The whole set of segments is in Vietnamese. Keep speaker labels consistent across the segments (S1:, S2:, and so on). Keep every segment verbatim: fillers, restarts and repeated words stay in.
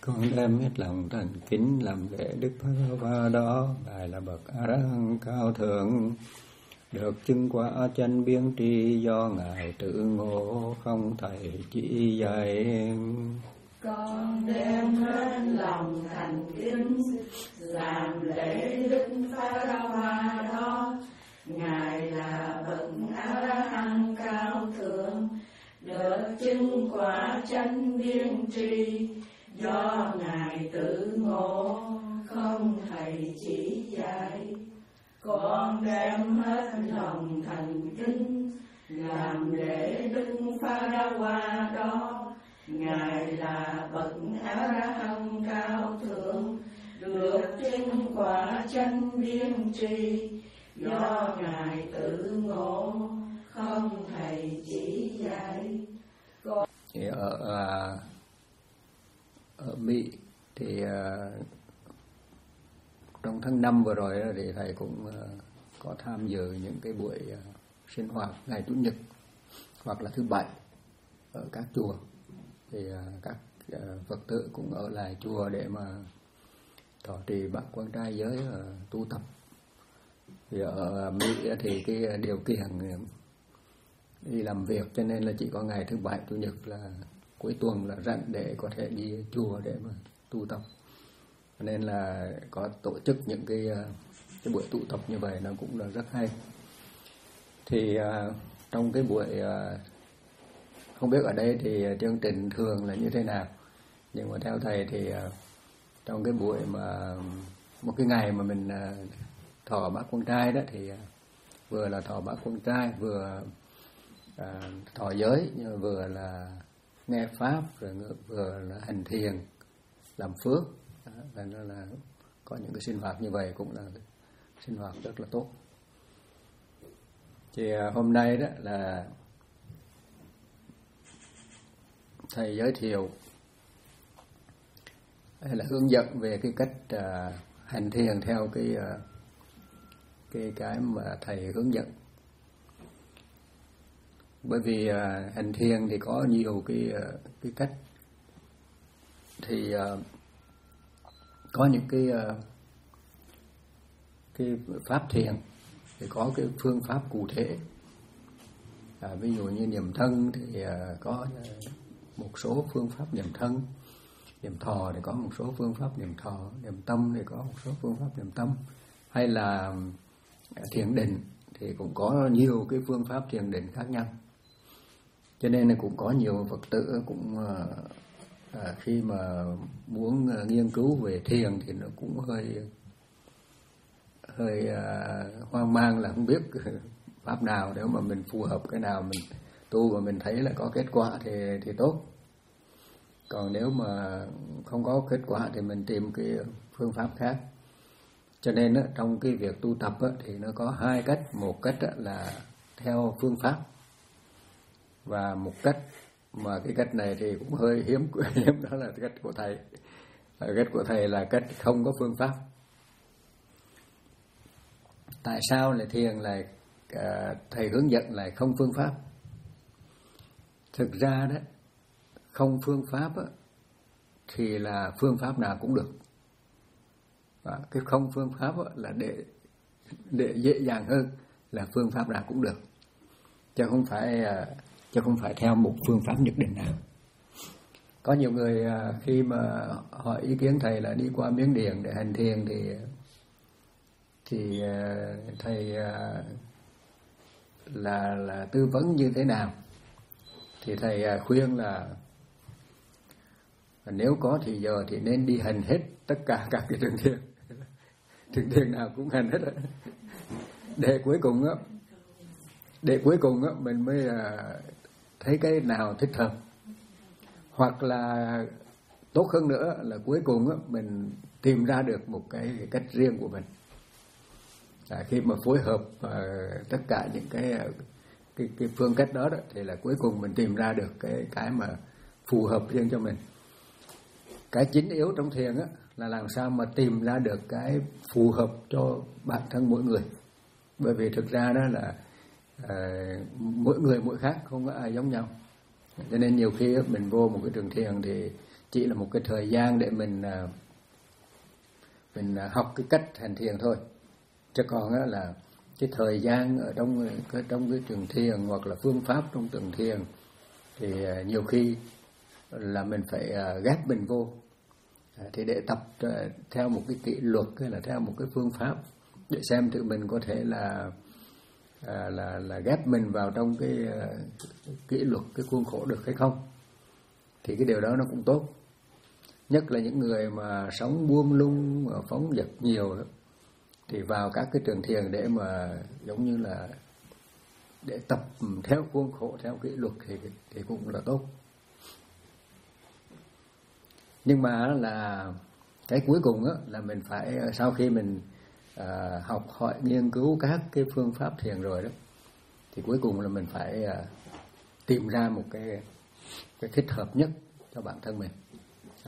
S1: Con đem hết lòng thành kính làm lễ Đức Phật đó, Ngài là bậc A La Hán cao thượng, được chứng quả chân biên tri do Ngài tự ngộ, không thầy chỉ dạy.
S2: Con đem hết lòng thành kính làm lễ Đức Phật đó, Ngài là bậc A La Hán cao thượng, được chứng quả chánh biên tri do Ngài tự ngộ, không thầy chỉ dạy. Con đem hết lòng thành kính làm lễ Đức Phật đó, Ngài là bậc A La Hán cao thượng, được chứng quả chánh biên tri do Ngài tự ngộ, không thầy chỉ dạy. Con...
S1: Thì ở ở Mỹ thì trong tháng năm vừa rồi thì thầy cũng có tham dự những cái buổi sinh hoạt ngày Chủ nhật hoặc là thứ bảy ở các chùa. Thì các Phật tử cũng ở lại chùa để mà thọ trì bát quan trai giới, tu tập. Thì ở Mỹ thì cái điều kiện đi làm việc cho nên là chỉ có ngày thứ bảy Chủ nhật là cuối tuần là rảnh để có thể đi chùa để mà tu tập. Nên là có tổ chức những cái cái buổi tụ tập như vậy nó cũng là rất hay. Thì uh, trong cái buổi uh, không biết ở đây thì chương trình thường là như thế nào, nhưng mà theo thầy thì uh, trong cái buổi mà một cái ngày mà mình uh, thọ bát quan trai đó thì uh, vừa là thọ bát quan trai, vừa uh, thọ giới, nhưng vừa là nghe pháp, rồi vừa là hành thiền, làm phước. Đó, là nó là có những cái sinh hoạt như vậy cũng là sinh hoạt rất là tốt. Thì uh, hôm nay đó là thầy giới thiệu hay là hướng dẫn về cái cách uh, hành thiền theo cái uh, cái cái mà thầy hướng dẫn. Bởi vì uh, hành thiền thì có nhiều cái uh, cái cách. Thì uh, có những cái uh, cái pháp thiền thì có cái phương pháp cụ thể. À, ví dụ như niệm thân thì uh, có một số phương pháp niệm thân, niệm thọ thì có một số phương pháp niệm thọ, niệm tâm thì có một số phương pháp niệm tâm, hay là thiền định thì cũng có nhiều cái phương pháp thiền định khác nhau. Cho nên là cũng có nhiều Phật tử cũng à, khi mà muốn nghiên cứu về thiền thì nó cũng hơi hơi à, hoang mang là không biết pháp nào, nếu mà mình phù hợp cái nào mình tu và mình thấy là có kết quả thì thì tốt. Còn nếu mà không có kết quả thì mình tìm cái phương pháp khác. Cho nên á, trong cái việc tu tập á, thì nó có hai cách. Một cách á, là theo phương pháp, và một cách mà cái cách này thì cũng hơi hiếm hiếm đó là cách của thầy. Cách của thầy là cách không có phương pháp. Tại sao lại thiền lại à, thầy hướng dẫn lại không phương pháp? Thực ra đó, không phương pháp á, thì là phương pháp nào cũng được. Và cái không phương pháp á, là để để dễ dàng hơn là phương pháp nào cũng được, chứ không phải chứ không phải theo một phương pháp nhất định nào. Có nhiều người khi mà hỏi ý kiến thầy là đi qua Miến Điện để hành thiền thì thì thầy là là tư vấn như thế nào, thì thầy khuyên là nếu có thì giờ thì nên đi hành hết tất cả các cái trường thiền, trường thiền nào cũng hành hết, để cuối cùng á, để cuối cùng á mình mới thấy cái nào thích hợp, hoặc là tốt hơn nữa là cuối cùng á mình tìm ra được một cái, cái cách riêng của mình. À, khi mà phối hợp uh, tất cả những cái, cái cái phương cách đó, đó thì là cuối cùng mình tìm ra được cái cái mà phù hợp riêng cho mình. Cái chính yếu trong thiền á là làm sao mà tìm ra được cái phù hợp cho bản thân mỗi người. Bởi vì thực ra đó là uh, mỗi người mỗi khác, không có ai giống nhau. Cho nên nhiều khi mình vô một cái trường thiền thì chỉ là một cái thời gian để mình mình học cái cách hành thiền thôi. Chứ còn á là cái thời gian ở trong cái trong cái trường thiền hoặc là phương pháp trong trường thiền thì nhiều khi là mình phải ghép mình vô, thì để tập theo một cái kỷ luật hay là theo một cái phương pháp để xem tự mình có thể là là là ghép mình vào trong cái kỷ luật, cái khuôn khổ được hay không, thì cái điều đó nó cũng tốt. Nhất là những người mà sống buông lung, phóng dật nhiều đó, thì vào các cái trường thiền để mà giống như là để tập theo khuôn khổ, theo kỷ luật thì thì cũng là tốt. Nhưng mà là cái cuối cùng á, là mình phải sau khi mình à, học hỏi nghiên cứu các cái phương pháp thiền rồi đó, thì cuối cùng là mình phải à, tìm ra một cái cái thích hợp nhất cho bản thân mình. À.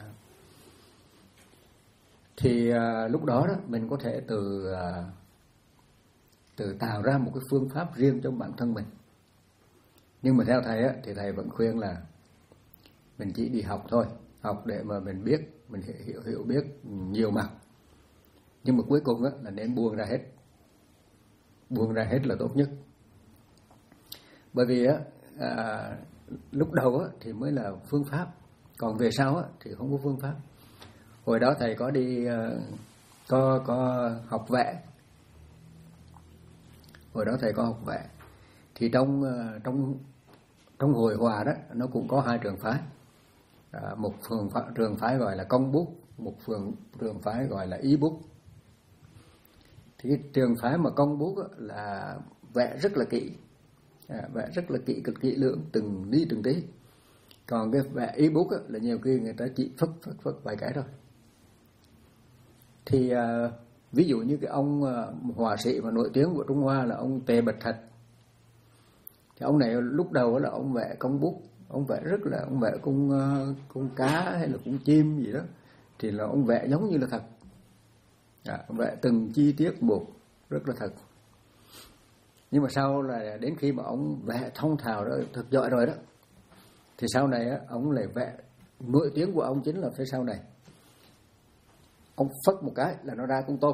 S1: Thì à, lúc đó đó mình có thể từ à, từ tạo ra một cái phương pháp riêng cho bản thân mình. Nhưng mà theo thầy á, thì thầy vẫn khuyên là mình chỉ đi học thôi, học để mà mình biết, mình hiểu hiểu biết nhiều mặt. Nhưng mà cuối cùng á, là nên buông ra hết, buông ra hết là tốt nhất. Bởi vì á, à, lúc đầu á, thì mới là phương pháp, còn về sau á, thì không có phương pháp. Hồi đó thầy có đi có có học vẽ, hồi đó thầy có học vẽ, thì trong trong trong hội hòa đó nó cũng có hai trường phái. À, một phường trường phái gọi là công bút, một phường trường phái gọi là ý bút. Thì cái trường phái mà công bút là vẽ rất là kỹ, à, vẽ rất là kỹ, cực kỹ lưỡng, từng ly từng tí. Còn cái vẽ ý bút là nhiều khi người ta chỉ phất phất phất vài cái thôi. Thì à, ví dụ như cái ông à, họa sĩ mà nổi tiếng của Trung Hoa là ông Tề Bạch Thạch. Thì ông này lúc đầu là ông vẽ công bút, ông vẽ rất là, ông vẽ con con cá hay là con chim gì đó, thì là ông vẽ giống như là thật. À, ông vẽ từng chi tiết một rất là thật. Nhưng mà sau là đến khi mà ông vẽ thông thạo đó, thật giỏi rồi đó, thì sau này á, ông lại vẽ, nổi tiếng của ông chính là phía sau này, ông phất một cái là nó ra con tôm.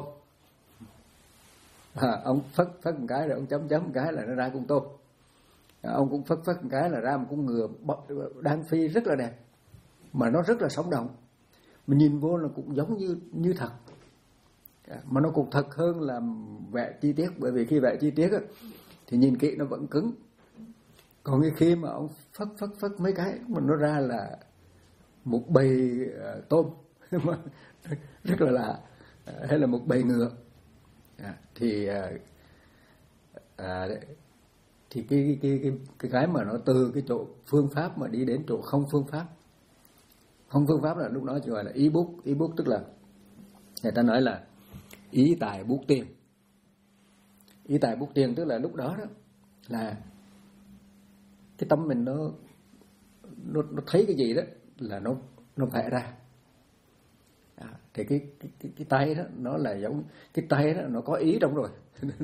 S1: À, ông phất phất một cái rồi ông chấm chấm một cái là nó ra con tôm. À, ông cũng phất phất một cái là ra một con ngựa đang phi rất là đẹp, mà nó rất là sống động, mình nhìn vô là cũng giống như như thật. À, mà nó cũng thật hơn là vẽ chi tiết, bởi vì khi vẽ chi tiết á, thì nhìn kỹ nó vẫn cứng. Còn khi mà ông phất phất phất mấy cái mà nó ra là một bầy uh, tôm rất là lạ, uh, hay là một bầy ngựa. À, thì uh, uh, thì cái cái cái cái cái mà nó từ cái chỗ phương pháp mà đi đến chỗ không phương pháp. Không phương pháp là lúc đó chỉ gọi là ý bút, ý bút tức là người ta nói là ý tài bút tiền. Ý tài bút tiền tức là lúc đó đó là cái tâm mình nó nó, nó thấy cái gì đó là nó nó vẽ ra. À, thì cái, cái cái cái tay đó nó là giống cái tay đó nó có ý trong rồi.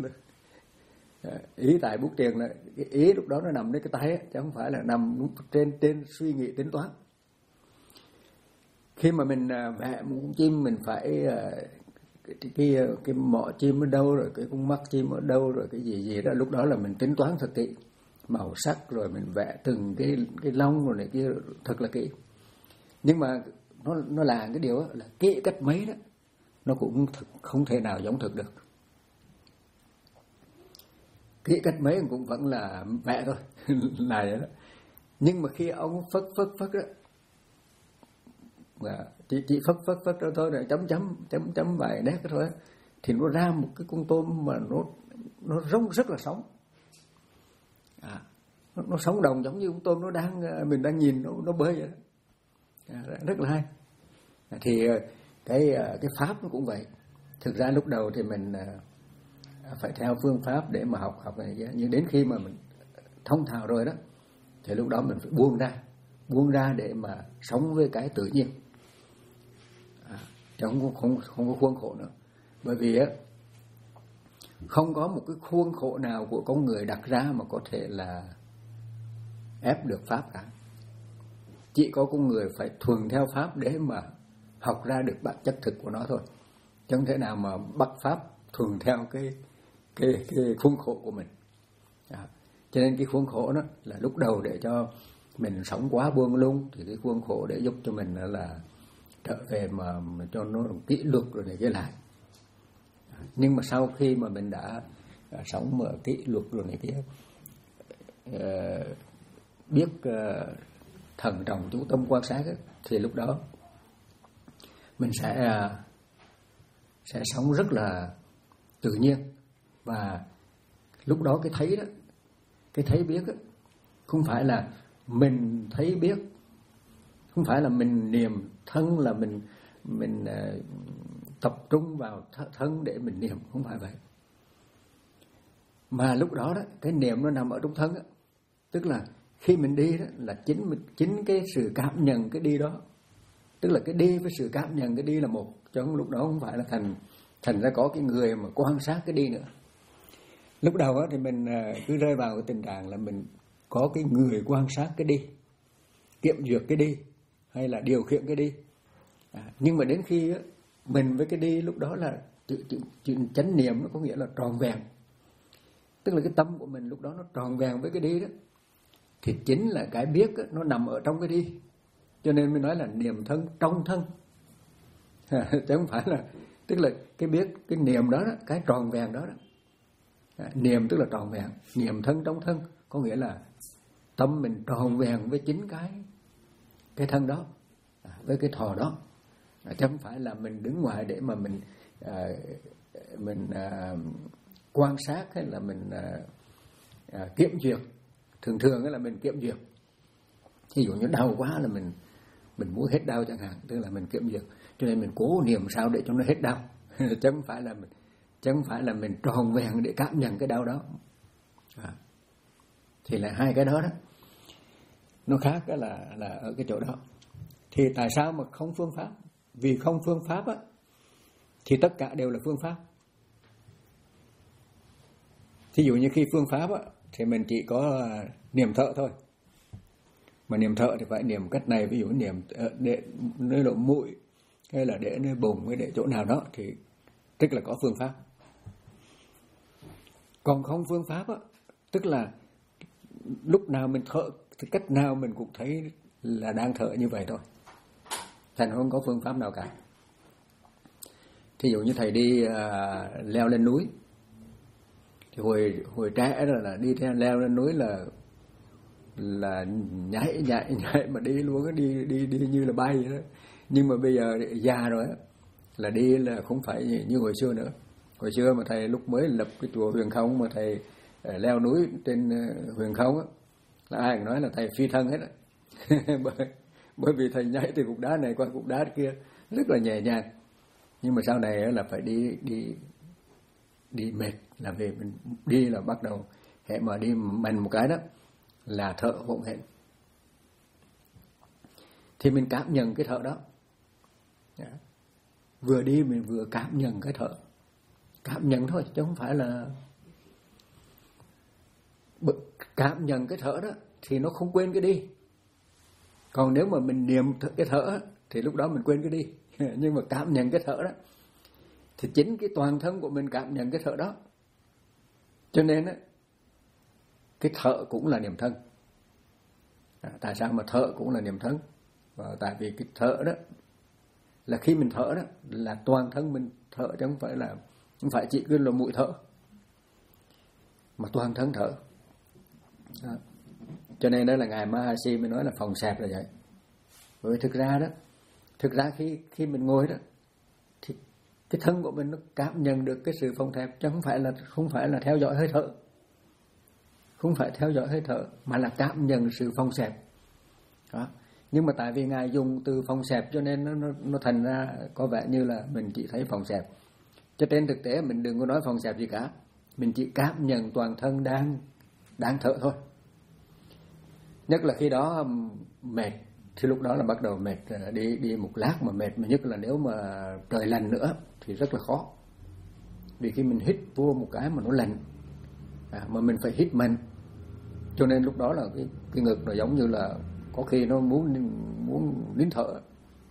S1: Ý tài bút tiền là cái ý lúc đó nó nằm trên cái tay á, chứ không phải là nằm trên trên suy nghĩ tính toán. Khi mà mình vẽ một con chim, mình phải cái cái cái mỏ chim ở đâu, rồi cái con mắt chim ở đâu, rồi cái gì gì đó, lúc đó là mình tính toán thật kỹ màu sắc, rồi mình vẽ từng cái cái lông rồi này kia thật là kỹ. Nhưng mà nó nó là cái điều đó, là kỹ cách mấy đó nó cũng thực, không thể nào giống thực được. Kỹ cách mấy cũng vẫn là vẽ thôi là vậy đó. Nhưng mà khi ông phất phất phất đó, mà chỉ chỉ phất phất phất đó thôi, rồi chấm chấm chấm chấm vài nét đó thôi, thì nó ra một cái con tôm mà nó nó rống rất là sống. À, nó, nó sống động giống như con tôm nó đang mình đang nhìn nó nó bơi vậy đó. À, rất là hay. À, thì cái cái pháp nó cũng vậy. Thực ra lúc đầu thì mình phải theo phương pháp để mà học học này, nhưng đến khi mà mình thông thạo rồi đó, thì lúc đó mình phải buông ra, buông ra để mà sống với cái tự nhiên. À, chứ không không không có khuôn khổ nữa, bởi vì á không có một cái khuôn khổ nào của con người đặt ra mà có thể là ép được pháp cả. chỉ có con người phải thuần theo pháp để mà học ra được bản chất thực của nó thôi, chứ không thể nào mà bắt pháp thuần theo cái cái cái khuôn khổ của mình. À, cho nên cái khuôn khổ đó là lúc đầu để cho mình sống quá buông lung, thì cái khuôn khổ để giúp cho mình là trở về mà, mà cho nó kỷ luật rồi này kia lại. À, nhưng mà sau khi mà mình đã, đã sống mà kỷ luật rồi này kia, uh, biết uh, thần trọng chú tâm quan sát ấy, thì lúc đó mình sẽ uh, sẽ sống rất là tự nhiên. Và lúc đó cái thấy đó, cái thấy biết đó, không phải là mình thấy biết, không phải là mình niệm thân là mình mình uh, tập trung vào thân để mình niệm, không phải vậy. Mà lúc đó đó cái niệm nó nằm ở trong thân đó. Tức là khi mình đi đó là chính mình, chính cái sự cảm nhận cái đi đó, tức là cái đi với sự cảm nhận cái đi là một, chứ không, lúc đó không phải là thành thành ra có cái người mà quan sát cái đi nữa. Lúc đầu đó thì mình cứ rơi vào cái tình trạng là mình có cái người quan sát cái đi, kiểm duyệt cái đi, hay là điều khiển cái đi. À, nhưng mà đến khi đó, mình với cái đi lúc đó là chuyện chánh niệm, nó có nghĩa là tròn vẹn. Tức là cái tâm của mình lúc đó nó tròn vẹn với cái đi đó, thì chính là cái biết đó, nó nằm ở trong cái đi. Cho nên mới nói là niệm thân trong thân. À, chứ không phải là, tức là cái biết, cái niệm đó, đó cái tròn vẹn đó, đó. À, niệm tức là tròn vẹn, niệm thân trong thân, có nghĩa là tâm mình tròn vẹn với chính cái cái thân đó, à, với cái thọ đó. À, chứ không phải là mình đứng ngoài để mà mình à, mình à, quan sát, hay là mình à, à, kiểm duyệt. Thường thường là mình kiểm duyệt. Ví dụ như đau quá là mình mình muốn hết đau chẳng hạn, tức là mình kiểm duyệt. Cho nên mình cố niệm sao để cho nó hết đau. chứ không phải là mình chứ không phải là mình tròn vẹn để cảm nhận cái đau đó. À, thì là hai cái đó đó nó khác là là ở cái chỗ đó. Thì tại sao mà không phương pháp? Vì không phương pháp á thì tất cả đều là phương pháp. Thí dụ như khi phương pháp á thì mình chỉ có niệm thở thôi. Mà niệm thở thì phải niệm cách này, ví dụ niệm để nơi lỗ mũi, hay là để nơi bụng, hay để chỗ nào đó, thì tức là có phương pháp. Còn không phương pháp á, tức là lúc nào mình thở thì cách nào mình cũng thấy là đang thở như vậy thôi, thành không có phương pháp nào cả. Thí dụ như thầy đi uh, leo lên núi, thì hồi hồi trẻ rồi là đi theo leo lên núi là là nhảy nhảy nhảy mà đi luôn á, đi đi đi như là bay đó. Nhưng mà bây giờ già rồi á, là đi là không phải như hồi xưa nữa. Hồi xưa mà thầy lúc mới lập cái chùa Huyền Không, mà thầy uh, leo núi trên uh, Huyền Không á, là ai cũng nói là thầy phi thân hết á. bởi, bởi vì thầy nhảy từ cục đá này qua cục đá kia rất là nhẹ nhàng. Nhưng mà sau này là phải đi đi đi mệt, là về mình đi là bắt đầu hệ mà đi mạnh một cái đó là thở hổn hển. Thì mình cảm nhận cái thở đó. Yeah. Vừa đi mình vừa cảm nhận cái thở. Cảm nhận thôi chứ không phải là cảm nhận cái thở đó thì nó không quên cái đi. Còn nếu mà mình niệm cái thở thì lúc đó mình quên cái đi. Nhưng mà cảm nhận cái thở đó thì chính cái toàn thân của mình cảm nhận cái thở đó. Cho nên á, cái thở cũng là niệm thân. À, tại sao mà thở cũng là niệm thân? Và tại vì cái thở đó là khi mình thở đó là toàn thân mình thở, chứ không phải là không phải chỉ cứ là mũi thở, mà toàn thân thở. À, cho nên đó là ngài Mahasi mới nói là phòng xẹp là vậy. Bởi thực ra đó, thực ra khi khi mình ngồi đó thì cái thân của mình nó cảm nhận được cái sự phòng xẹp, chứ không phải là không phải là theo dõi hơi thở, không phải theo dõi hơi thở, mà là cảm nhận sự phòng xẹp. Đó. Nhưng mà tại vì ngài dùng từ phòng xẹp cho nên nó nó nó thành ra có vẻ như là mình chỉ thấy phòng xẹp. Cho trên thực tế mình đừng có nói phòng xẹp gì cả, mình chỉ cảm nhận toàn thân đang đang thở thôi. Nhất là khi đó mệt thì lúc đó là bắt đầu mệt, đi đi một lát mà mệt, mà nhất là nếu mà trời lạnh nữa thì rất là khó. Vì khi mình hít vô một cái mà nó lạnh, à, mà mình phải hít mạnh, cho nên lúc đó là cái cái ngực nó giống như là có khi nó muốn muốn nín thở,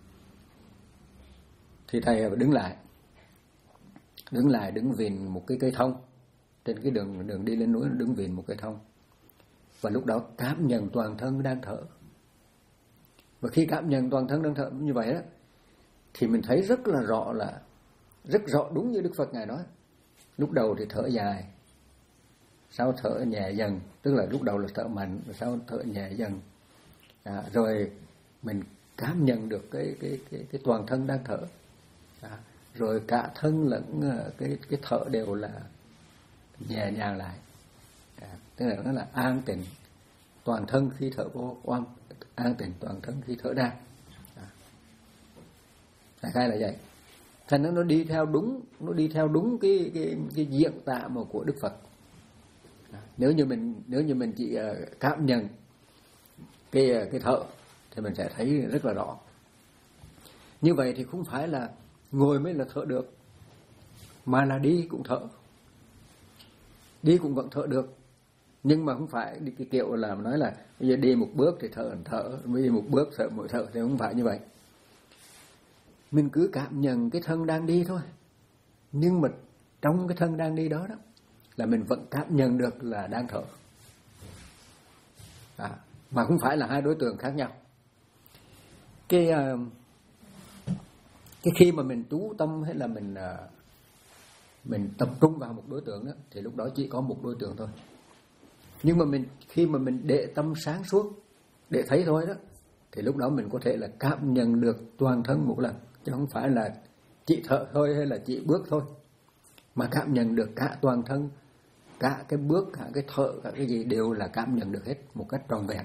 S1: thì thầy đứng lại, đứng lại đứng vìn một cái cây thông trên cái đường đường đi lên núi, đứng vìn một cây thông, và lúc đó cảm nhận toàn thân đang thở. Và khi cảm nhận toàn thân đang thở như vậy đó, thì mình thấy rất là rõ, là rất rõ đúng như Đức Phật Ngài nói. Lúc đầu thì thở dài, sau thở nhẹ dần, tức là lúc đầu là thở mạnh, sau thở nhẹ dần, à, rồi mình cảm nhận được cái cái cái, cái toàn thân đang thở, à, rồi cả thân lẫn cái cái thở đều là nhẹ nhàng lại, à, tức là nó là an tịnh toàn thân khi thở vô, oan an tịnh toàn thân khi thở ra, à. Đại khái là vậy. Thành nó nó đi theo đúng, nó đi theo đúng cái cái cái diễn tả mà của Đức Phật. À, nếu như mình nếu như mình chỉ cảm nhận cái cái thở thì mình sẽ thấy rất là rõ. Như vậy thì không phải là ngồi mới là thở được, mà là đi cũng thở, đi cũng vẫn thở được, nhưng mà không phải đi cái kiểu là nói là bây giờ đi một bước thì thở thở, mới đi một bước thở mỗi thở, thì không phải như vậy. Mình cứ cảm nhận cái thân đang đi thôi, nhưng mà trong cái thân đang đi đó đó là mình vẫn cảm nhận được là đang thở, à, mà không phải là hai đối tượng khác nhau. Cái cái khi mà mình chú tâm hay là mình mình tập trung vào một đối tượng đó, thì lúc đó chỉ có một đối tượng thôi. Nhưng mà mình khi mà mình để tâm sáng suốt để thấy thôi đó, thì lúc đó mình có thể là cảm nhận được toàn thân một lần, chứ không phải là chỉ thở thôi hay là chỉ bước thôi, mà cảm nhận được cả toàn thân, cả cái bước, cả cái thở, cả cái gì đều là cảm nhận được hết một cách trọn vẹn.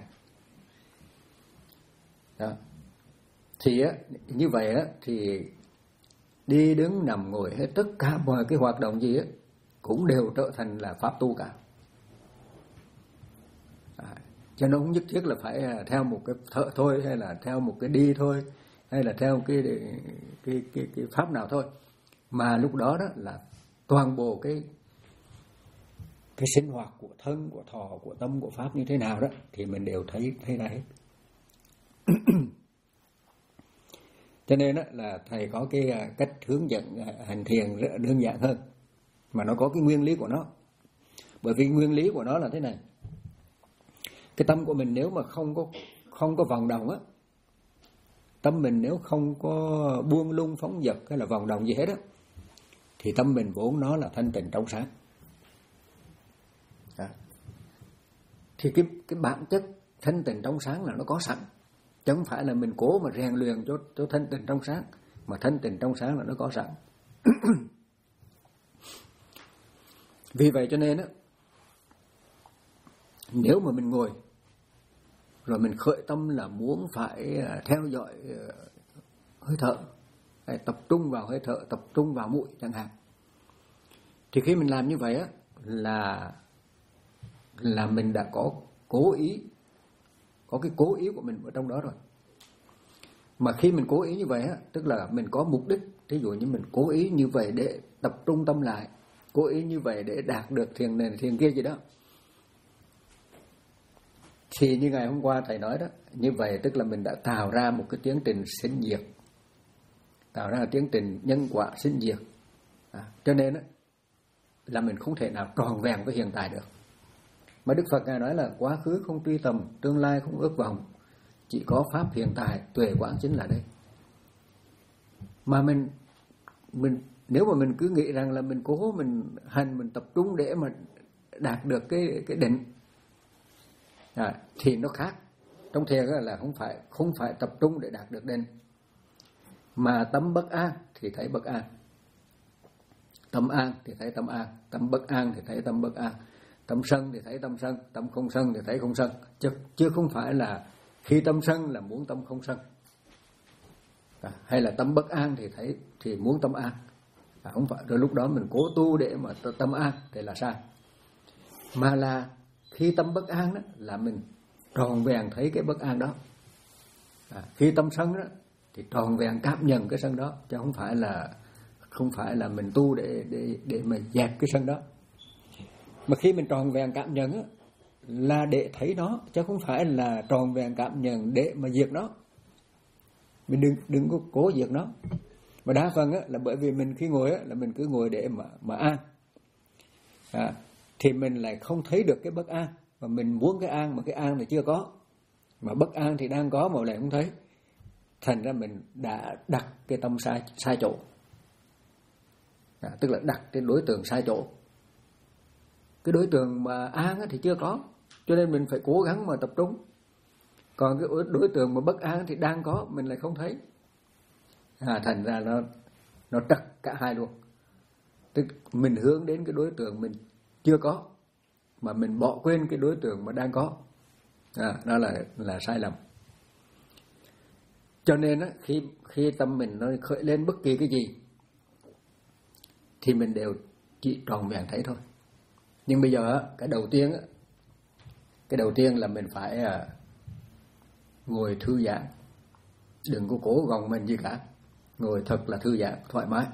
S1: Đó. Thì á, như vậy á, thì đi đứng nằm ngồi hết tất cả mọi cái hoạt động gì á cũng đều trở thành là pháp tu cả. À, cho nó không nhất thiết là phải theo một cái thở thôi, hay là theo một cái đi thôi, hay là theo cái cái cái cái pháp nào thôi, mà lúc đó đó là toàn bộ cái cái sinh hoạt của thân, của thọ, của tâm, của pháp như thế nào đó thì mình đều thấy thấy ra hết. Cho nên đó là thầy có cái cách hướng dẫn hành thiền rất đơn giản hơn, mà nó có cái nguyên lý của nó. Bởi vì nguyên lý của nó là thế này: cái tâm của mình nếu mà không có không có vòng động á, tâm mình nếu không có buông lung phóng dật hay là vòng động gì hết á, thì tâm mình vốn nó là thanh tịnh trong sáng. Đó. Thì cái cái bản chất thanh tịnh trong sáng là nó có sẵn, chứ không phải là mình cố mà rèn luyện cho cho thanh tịnh trong sáng, mà thanh tịnh trong sáng là nó có sẵn. Vì vậy cho nên á, nếu mà mình ngồi rồi mình khởi tâm là muốn phải theo dõi hơi thở, hay tập trung vào hơi thở, tập trung vào mũi chẳng hạn, thì khi mình làm như vậy á là là mình đã có cố ý, có cái cố ý của mình ở trong đó rồi. Mà khi mình cố ý như vậy á, tức là mình có mục đích. Ví dụ như mình cố ý như vậy để tập trung tâm lại, cố ý như vậy để đạt được thiền này thiền kia gì đó, thì như ngày hôm qua thầy nói đó, như vậy tức là mình đã tạo ra một cái tiến trình sinh diệt, tạo ra một tiến trình nhân quả sinh diệt. À, cho nên đó, là mình không thể nào tròn vẹn với hiện tại được. Mà Đức Phật Ngài nói là quá khứ không truy tầm, tương lai không ước vọng, chỉ có pháp hiện tại, tuệ quán chính là đây. Mà mình mình nếu mà mình cứ nghĩ rằng là mình cố mình hành, mình tập trung để mà đạt được cái cái định, à, thì nó khác. Trong thiền là không phải không phải tập trung để đạt được định, mà tâm bất an thì thấy bất an, tâm an thì thấy tâm an, tâm bất an thì thấy tâm bất an, tâm sân thì thấy tâm sân, tâm không sân thì thấy không sân, chứ, chứ không phải là khi tâm sân là muốn tâm không sân, à, hay là tâm bất an thì thấy thì muốn tâm an, à, không phải. Rồi lúc đó mình cố tu để mà tâm an thì là sai, mà là khi tâm bất an đó là mình tròn vẹn thấy cái bất an đó, à, khi tâm sân đó thì tròn vẹn cảm nhận cái sân đó, chứ không phải là không phải là mình tu để để để mà dẹp cái sân đó. Mà khi mình tròn vẹn cảm nhận á, là để thấy nó, chứ không phải là tròn vẹn cảm nhận để mà diệt nó. Mình đừng đừng có cố diệt nó. Mà đa phần á, là bởi vì mình khi ngồi á, là mình cứ ngồi để mà mà an, à, thì mình lại không thấy được cái bất an, mà mình muốn cái an mà cái an thì chưa có, mà bất an thì đang có mà lại không thấy. Thành ra mình đã đặt cái tâm sai sai chỗ, à, tức là đặt cái đối tượng sai chỗ. Cái đối tượng mà an á, thì chưa có, cho nên mình phải cố gắng mà tập trung. Còn cái đối tượng mà bất an thì đang có, mình lại không thấy. À, thành ra nó nó trật cả hai luôn. Tức mình hướng đến cái đối tượng mình chưa có, mà mình bỏ quên cái đối tượng mà đang có. À, đó là là sai lầm. Cho nên á, khi khi tâm mình nó khởi lên bất kỳ cái gì thì mình đều chỉ tròn vẹn thấy thôi. Nhưng bây giờ á, cái đầu tiên á, cái đầu tiên là mình phải à, ngồi thư giãn, đừng có cố gồng mình gì cả, ngồi thật là thư giãn thoải mái.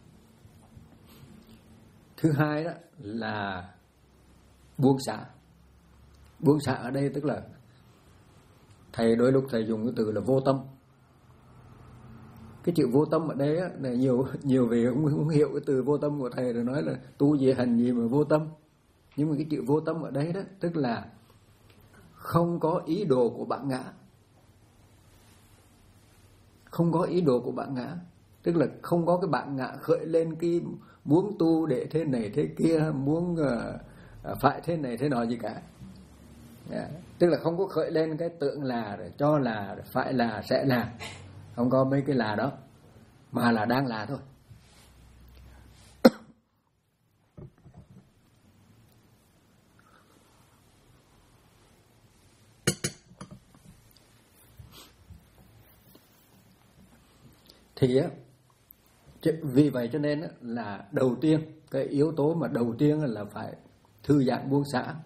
S1: Thứ hai đó là buông xả. Buông xả ở đây tức là thầy đôi lúc thầy dùng cái từ là vô tâm. Cái chữ vô tâm ở đây á, là nhiều nhiều vị không, không hiểu cái từ vô tâm của thầy, rồi nói là tu gì hành gì mà vô tâm. Nhưng mà cái chữ vô tâm ở đây đó tức là không có ý đồ của bản ngã. Không có ý đồ của bản ngã, tức là không có cái bản ngã khởi lên cái muốn tu để thế này thế kia, muốn uh, phải thế này thế nọ gì cả. Yeah. Tức là không có khởi lên cái tưởng là, rồi cho là, rồi phải là, sẽ là. Không có mấy cái là đó, mà là đang là thôi. Thì á, vì vậy cho nên á, là đầu tiên, cái yếu tố mà đầu tiên là phải thư giãn buông xả.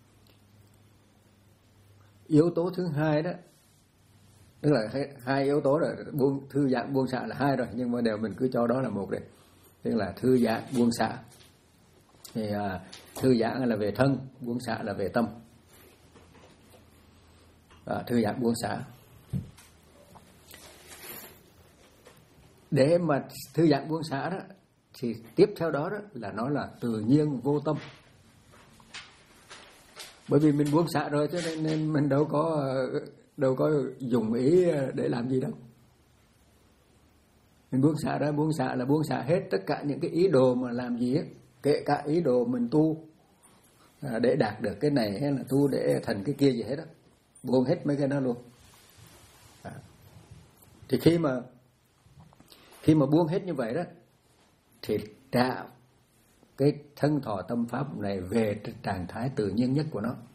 S1: Yếu tố thứ hai đó, tức là hai, hai yếu tố rồi, buông, thư giãn buông xả là hai rồi, nhưng mà đều mình cứ cho đó là một đấy. Tức là thư giãn buông xả. Thì à, thư giãn là về thân, buông xả là về tâm. À, thư giãn buông xả. Để mà thư giãn buông xả đó, thì tiếp theo đó, đó là nó là tự nhiên vô tâm. Bởi vì mình buông xả rồi, cho nên, nên mình đâu có đâu có dùng ý để làm gì đâu. Mình buông xả ra, buông xả là buông xả hết tất cả những cái ý đồ mà làm gì ấy, kể cả ý đồ mình tu để đạt được cái này hay là tu để thành cái kia gì hết đó, buông hết mấy cái đó luôn. À. Thì khi mà khi mà buông hết như vậy đó, thì trả cái thân thọ tâm pháp này về trạng thái tự nhiên nhất của nó.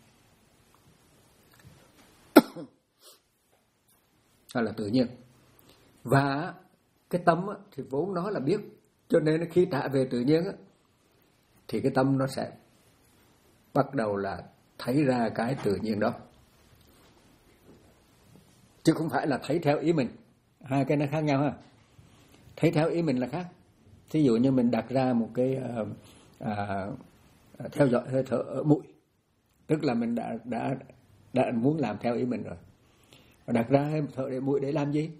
S1: Đó là tự nhiên. Và cái tâm á, thì vốn nó là biết, cho nên khi trả về tự nhiên á, thì cái tâm nó sẽ bắt đầu là thấy ra cái tự nhiên đó, chứ không phải là thấy theo ý mình. Hai cái nó khác nhau ha. Thấy theo ý mình là khác. Thí dụ như mình đặt ra một cái uh, uh, theo dõi hơi thở ở mũi, tức là mình đã đã đã muốn làm theo ý mình rồi. Và đặt ra hơi thở để mũi để làm gì?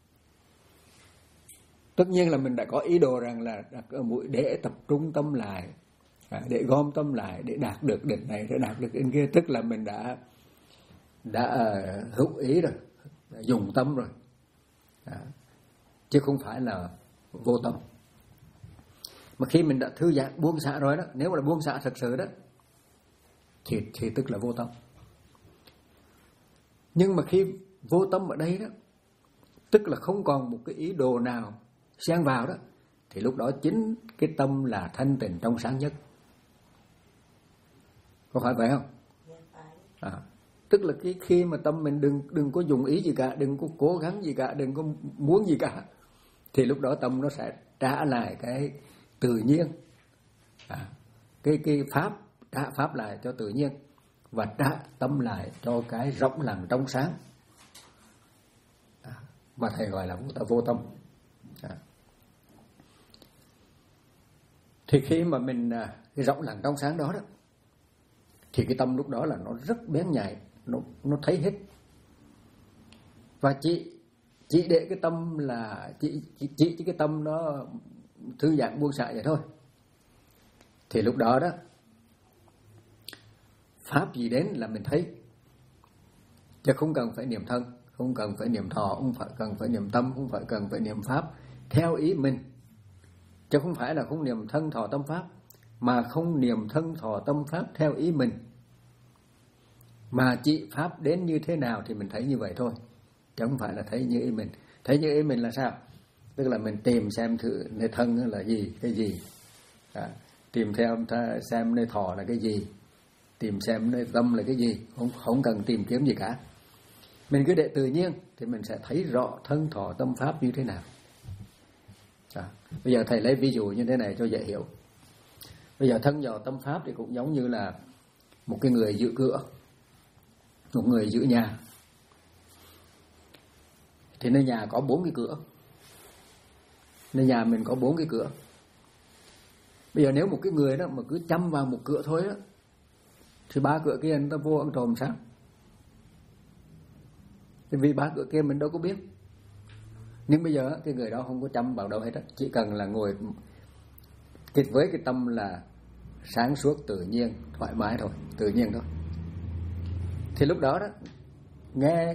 S1: Tất nhiên là mình đã có ý đồ rằng là đặt ở mũi để tập trung tâm lại, để gom tâm lại, để đạt được đỉnh này, để đạt được đỉnh kia. Tức là mình đã đã uh, hữu ý rồi, đã dùng tâm rồi, à, chứ không phải là vô tâm. Mà khi mình đã thư giãn buông xả rồi đó, nếu mà là buông xả thật sự đó, thì thì tức là vô tâm. Nhưng mà khi vô tâm ở đây đó, tức là không còn một cái ý đồ nào xen vào đó, thì lúc đó chính cái tâm là thanh tịnh trong sáng nhất. Có phải vậy không? À, tức là cái khi mà tâm mình đừng đừng có dùng ý gì cả, đừng có cố gắng gì cả, đừng có muốn gì cả, thì lúc đó tâm nó sẽ trả lại cái tự nhiên, à, cái cái pháp, trả pháp lại cho tự nhiên và trả tâm lại cho cái rộng lặng trong sáng, à, mà thầy gọi là vô tâm. À. Thì khi mà mình cái rộng lặng trong sáng đó đó, thì cái tâm lúc đó là nó rất bén nhạy, nó nó thấy hết. Và chị chỉ để cái tâm là chỉ chỉ chỉ cái tâm nó thư giãn buông xả vậy thôi, thì lúc đó đó pháp gì đến là mình thấy, chứ không cần phải niệm thân, không cần phải niệm thọ, không phải cần phải niệm tâm, không phải cần phải niệm pháp theo ý mình. Chứ không phải là không niệm thân thọ tâm pháp, mà không niệm thân thọ tâm pháp theo ý mình, mà chỉ pháp đến như thế nào thì mình thấy như vậy thôi, chứ không phải là thấy như ý mình. Thấy như ý mình là sao? Tức là mình tìm xem thử nơi thân là gì, cái gì, à, tìm theo xem nơi thọ là cái gì, tìm xem nơi tâm là cái gì, không không cần tìm kiếm gì cả. Mình cứ để tự nhiên thì mình sẽ thấy rõ thân thọ tâm pháp như thế nào. À, bây giờ thầy lấy ví dụ như thế này cho dễ hiểu. Bây giờ thân thọ tâm pháp thì cũng giống như là một cái người giữ cửa, một người giữ nhà. Thì nơi nhà có bốn cái cửa, nơi nhà mình có bốn cái cửa. Bây giờ nếu một cái người đó mà cứ chăm vào một cửa thôi đó, thì ba cửa kia người ta vô ăn trộm sao? Vì ba cửa kia mình đâu có biết. Nhưng bây giờ cái người đó không có chăm vào đâu hết đó, chỉ cần là ngồi với cái tâm là sáng suốt, tự nhiên, thoải mái thôi, tự nhiên thôi. Thì lúc đó đó nghe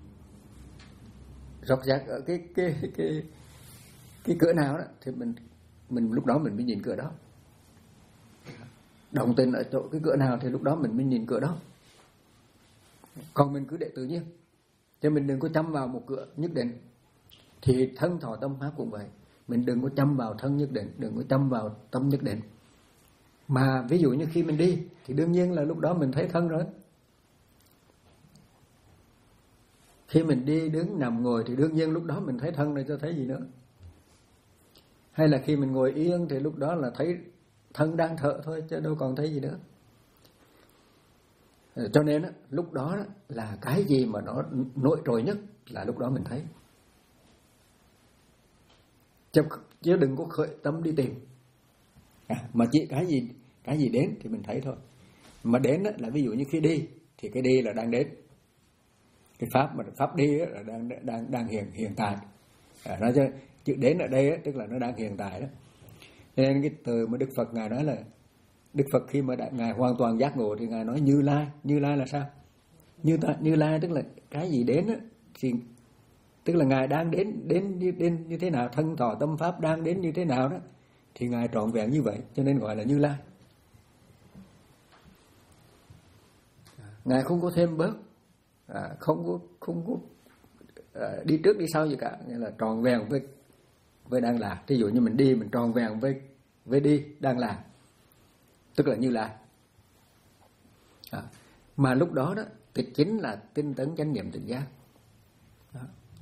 S1: rọc rạc ở cái cái cái cái cửa nào đó thì mình mình lúc đó mình mới nhìn cửa đó. Đồng tình ở chỗ cái cửa nào thì lúc đó mình mới nhìn cửa đó. Còn mình cứ để tự nhiên, chứ mình đừng có chăm vào một cửa nhất định. Thì thân thọ tâm pháp cũng vậy, mình đừng có chăm vào thân nhất định, đừng có chăm vào tâm nhất định. Mà ví dụ như khi mình đi thì đương nhiên là lúc đó mình thấy thân rồi. Khi mình đi đứng nằm ngồi thì đương nhiên lúc đó mình thấy thân này, cho thấy gì nữa. Hay là khi mình ngồi yên thì lúc đó là thấy thân đang thở thôi, chứ đâu còn thấy gì nữa. Cho nên á, lúc đó là cái gì mà nó nổi trội nhất là lúc đó mình thấy. Chứ, chứ đừng có khởi tâm đi tìm. À, mà chỉ cái gì cái gì đến thì mình thấy thôi. Mà đến á, là ví dụ như khi đi thì cái đi là đang đến. Cái pháp mà pháp đi á, là đang đang đang hiện hiện tại. À, nó chứ, chữ đến ở đây á, tức là nó đang hiện tại đó. Nên cái từ mà Đức Phật ngài nói là Đức Phật khi mà đã, ngài hoàn toàn giác ngộ thì ngài nói Như Lai. Như Lai là sao? Như ta, Như Lai tức là cái gì đến á, thì tức là ngài đang đến đến như đến như thế nào, thân thọ tâm pháp đang đến như thế nào đó thì ngài trọn vẹn như vậy, cho nên gọi là Như Lai. Ngài không có thêm bớt, à, không có không có à, đi trước đi sau gì cả, nghĩa là trọn vẹn với với đang là. Ví dụ như mình đi mình tròn vẹn với với đi đang là, tức là Như Lai. À, mà lúc đó đó thì chính là tinh tấn chánh niệm tỉnh giác. Đó.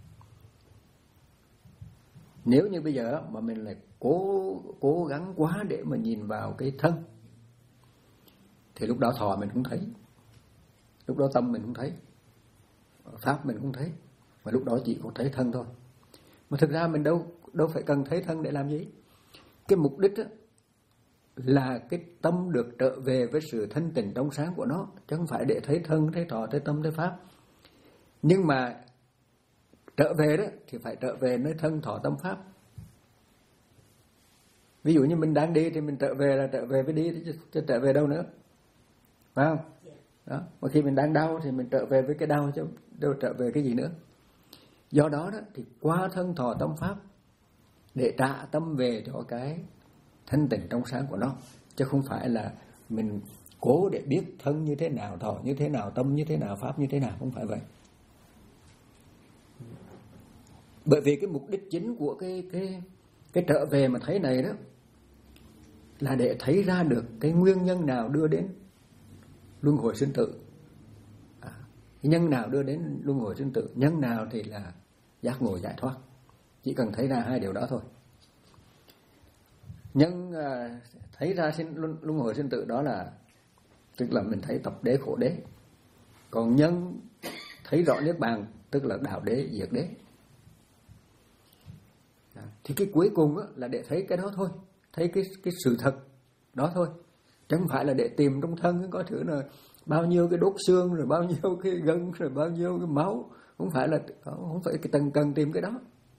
S1: Nếu như bây giờ mà mình lại cố cố gắng quá để mà nhìn vào cái thân thì lúc đó thọ mình không thấy, lúc đó tâm mình không thấy, pháp mình không thấy, mà lúc đó chỉ có thấy thân thôi. Mà thực ra mình đâu đâu phải cần thấy thân để làm gì. Cái mục đích đó là cái tâm được trở về với sự thanh tịnh trong sáng của nó, chứ không phải để thấy thân, thấy thọ, thấy tâm, thấy pháp. Nhưng mà trở về đó thì phải trở về nơi thân thọ tâm pháp. Ví dụ như mình đang đi thì mình trở về là trở về với đi, chứ trở về đâu nữa, phải không? Đó. Mà khi mình đang đau thì mình trở về với cái đau, chứ đâu trở về cái gì nữa. Do đó đó thì qua thân thọ tâm pháp để trả tâm về cho cái thanh tịnh trong sáng của nó, chứ không phải là mình cố để biết thân như thế nào, thọ như thế nào, tâm như thế nào, pháp như thế nào, không phải vậy. Bởi vì cái mục đích chính của cái cái cái trở về mà thấy này đó là để thấy ra được cái nguyên nhân nào đưa đến luân hồi sinh tử. À, cái nhân nào đưa đến luân hồi sinh tử, nhân nào thì là giác ngộ giải thoát. Chỉ cần thấy ra hai điều đó thôi. Nhân à, thấy ra sinh luân, luân hồi sinh tử đó là tức là mình thấy tập đế khổ đế. Còn nhân thấy rõ niết bàn tức là đạo đế diệt đế. À, thì cái cuối cùng á, là để thấy cái đó thôi, thấy cái cái sự thật đó thôi. chứ không phải là để tìm trong thân có thứ là bao nhiêu cái đốt xương rồi bao nhiêu cái gân rồi bao nhiêu cái máu, không phải là không phải cái tầng cần tìm cái đó.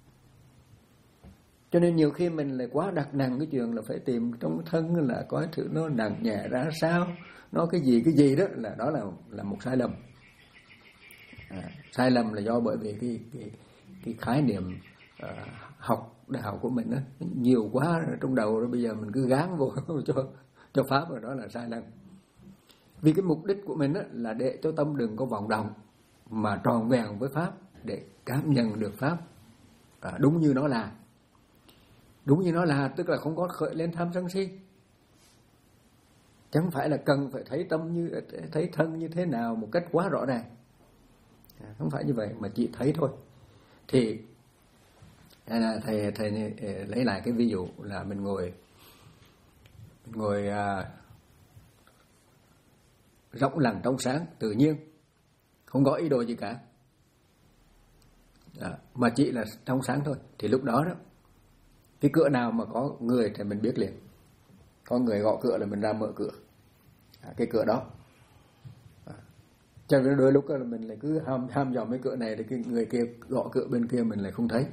S1: Cho nên nhiều khi mình lại quá đặt nặng cái chuyện là phải tìm trong thân là có thứ nó nặng nhẹ ra sao, nó cái gì cái gì đó, là đó là là một sai lầm. À, sai lầm là do bởi vì cái cái, cái khái niệm uh, học đại học của mình đó, nhiều quá trong đầu rồi, bây giờ mình cứ gán vô cho cho pháp, rồi đó là sai lầm. Vì cái mục đích của mình đó là để cho tâm đừng có vọng động mà tròn vẹn với pháp, để cảm nhận được pháp à, đúng như nó là. Đúng như nó là tức là không có khởi lên tham sân si. Chẳng phải là cần phải thấy tâm như thấy thân như thế nào một cách quá rõ ràng. À, không phải như vậy, mà chỉ thấy thôi. Thì thầy thầy lấy lại cái ví dụ là mình ngồi mình ngồi à, rộng lặng trong sáng tự nhiên, không có ý đồ gì cả, à, mà chỉ là trong sáng thôi. Thì lúc đó đó, cái cửa nào mà có người thì mình biết liền. Có người gõ cửa là mình ra mở cửa, à, cái cửa đó. À, cho nên đôi lúc là mình lại cứ ham ham dòm cái cửa này, thì cái người kia gõ cửa bên kia mình lại không thấy.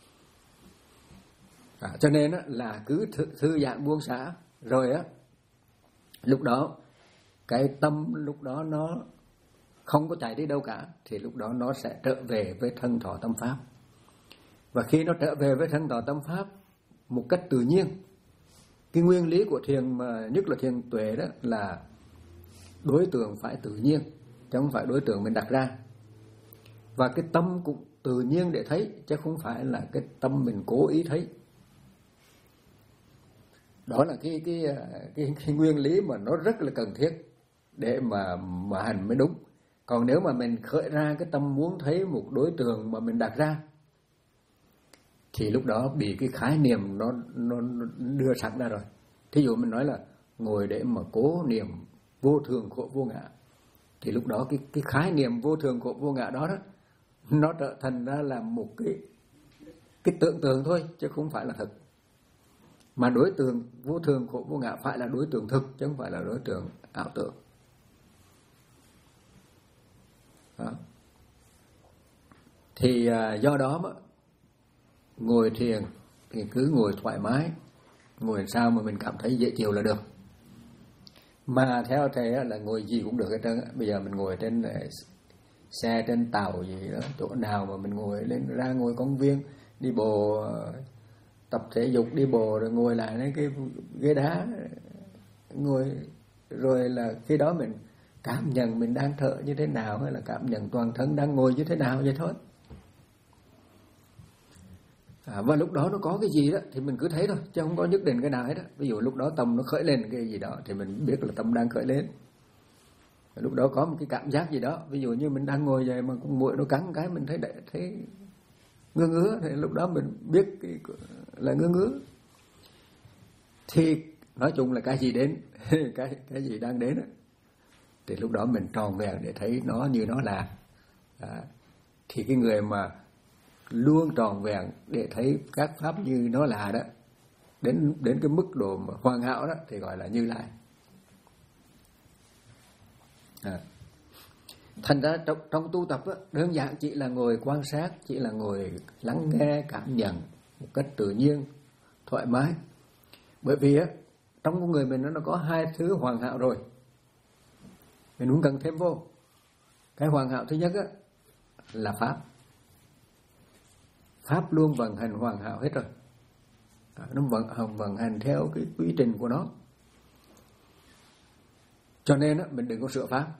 S1: À, cho nên á, là cứ thư, thư giãn buông xả rồi á, lúc đó cái tâm lúc đó nó không có chạy đi đâu cả, thì lúc đó nó sẽ trở về với thân thọ tâm pháp. Và khi nó trở về với thân thọ tâm pháp một cách tự nhiên, cái nguyên lý của thiền mà nhất là thiền tuệ đó là đối tượng phải tự nhiên, chứ không phải đối tượng mình đặt ra. Và cái tâm cũng tự nhiên để thấy, chứ không phải là cái tâm mình cố ý thấy. Đó là cái cái cái, cái nguyên lý mà nó rất là cần thiết để mà mà hành mới đúng. Còn nếu mà mình khởi ra cái tâm muốn thấy một đối tượng mà mình đặt ra, thì lúc đó bị cái khái niệm nó nó, nó đưa sẵn ra rồi. Thí dụ mình nói là ngồi để mà cố niệm vô thường khổ vô ngã, thì lúc đó cái cái khái niệm vô thường khổ vô ngã đó đó, nó trở thành ra là một cái cái tưởng tượng thôi, chứ không phải là thật. Mà đối tượng vô thường khổ vô ngã phải là đối tượng thực, chứ không phải là đối tượng ảo tưởng. Đó. Thì à, do đó mà ngồi thiền thì cứ ngồi thoải mái, ngồi sao mà mình cảm thấy dễ chịu là được. Mà theo thầy là ngồi gì cũng được hết trơn. Bây giờ mình ngồi trên xe, trên tàu gì đó, chỗ nào mà mình ngồi lên, ra ngồi công viên, đi bộ, tập thể dục đi bộ, rồi ngồi lại lên cái ghế đá ngồi, rồi là khi đó mình cảm nhận mình đang thở như thế nào, hay là cảm nhận toàn thân đang ngồi như thế nào, vậy thôi. À, và lúc đó nó có cái gì đó thì mình cứ thấy thôi, chứ không có nhất định cái nào hết đó. Ví dụ lúc đó tâm nó khởi lên cái gì đó thì mình biết là tâm đang khởi lên. Và lúc đó có một cái cảm giác gì đó, ví dụ như mình đang ngồi vậy mà con muỗi nó cắn cái mình thấy để thấy ngứa ngứa, thì lúc đó mình biết cái là ngứa ngứa. Thì nói chung là cái gì đến cái cái gì đang đến đó, thì lúc đó mình tròn vẹn để thấy nó như nó là. À, thì cái người mà luôn tròn vẹn để thấy các pháp như nó là đó, đến đến cái mức độ mà hoàn hảo đó, thì gọi là Như Lai. À. Thành ra trong, trong tu tập đó, đơn giản chỉ là ngồi quan sát, chỉ là ngồi lắng nghe, cảm nhận một cách tự nhiên, thoải mái. Bởi vì á, trong con người mình nó có hai thứ hoàn hảo rồi, mình không cần thêm vô. Cái hoàn hảo thứ nhất á, là pháp. Pháp luôn vận hành hoàn hảo hết rồi. À, nó vận, vận hành theo cái quy trình của nó. Cho nên á, mình đừng có sửa pháp.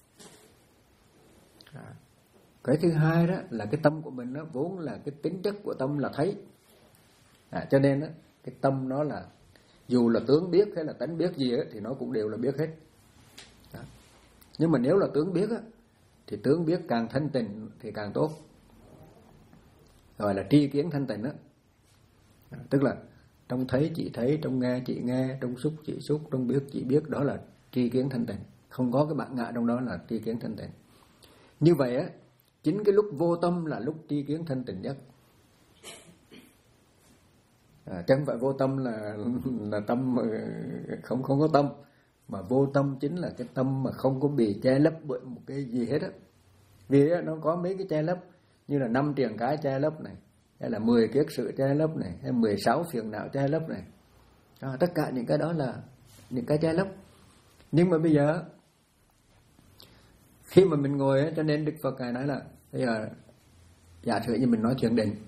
S1: À, cái thứ hai đó là cái tâm của mình nó vốn là cái tính chất của tâm là thấy. À, cho nên á, cái tâm nó là dù là tướng biết hay là tánh biết gì á, thì nó cũng đều là biết hết. À, nhưng mà nếu là tướng biết á, thì tướng biết càng thanh tịnh thì càng tốt, gọi là tri kiến thanh tịnh á. À, tức là trong thấy chỉ thấy, trong nghe chỉ nghe, trong xúc chỉ xúc, trong biết chỉ biết, đó là tri kiến thanh tịnh. Không có cái bản ngã trong đó là tri kiến thanh tịnh. Như vậy á, chính cái lúc vô tâm là lúc tri kiến thanh tịnh nhất. À, chứ không phải vô tâm là là tâm không không có tâm, Mà vô tâm chính là cái tâm mà không có bị che lấp bởi một cái gì hết á. Vì nó có mấy cái che lấp, như là năm triền cái che lấp này, hay là mười kiết sự che lấp này, hay mười sáu phiền não che lấp này. À, tất cả những cái đó là những cái che lấp. Nhưng mà bây giờ khi mà mình ngồi ấy, cho nên Đức Phật Ngài nói là bây giờ giả sử như mình nói thiền định.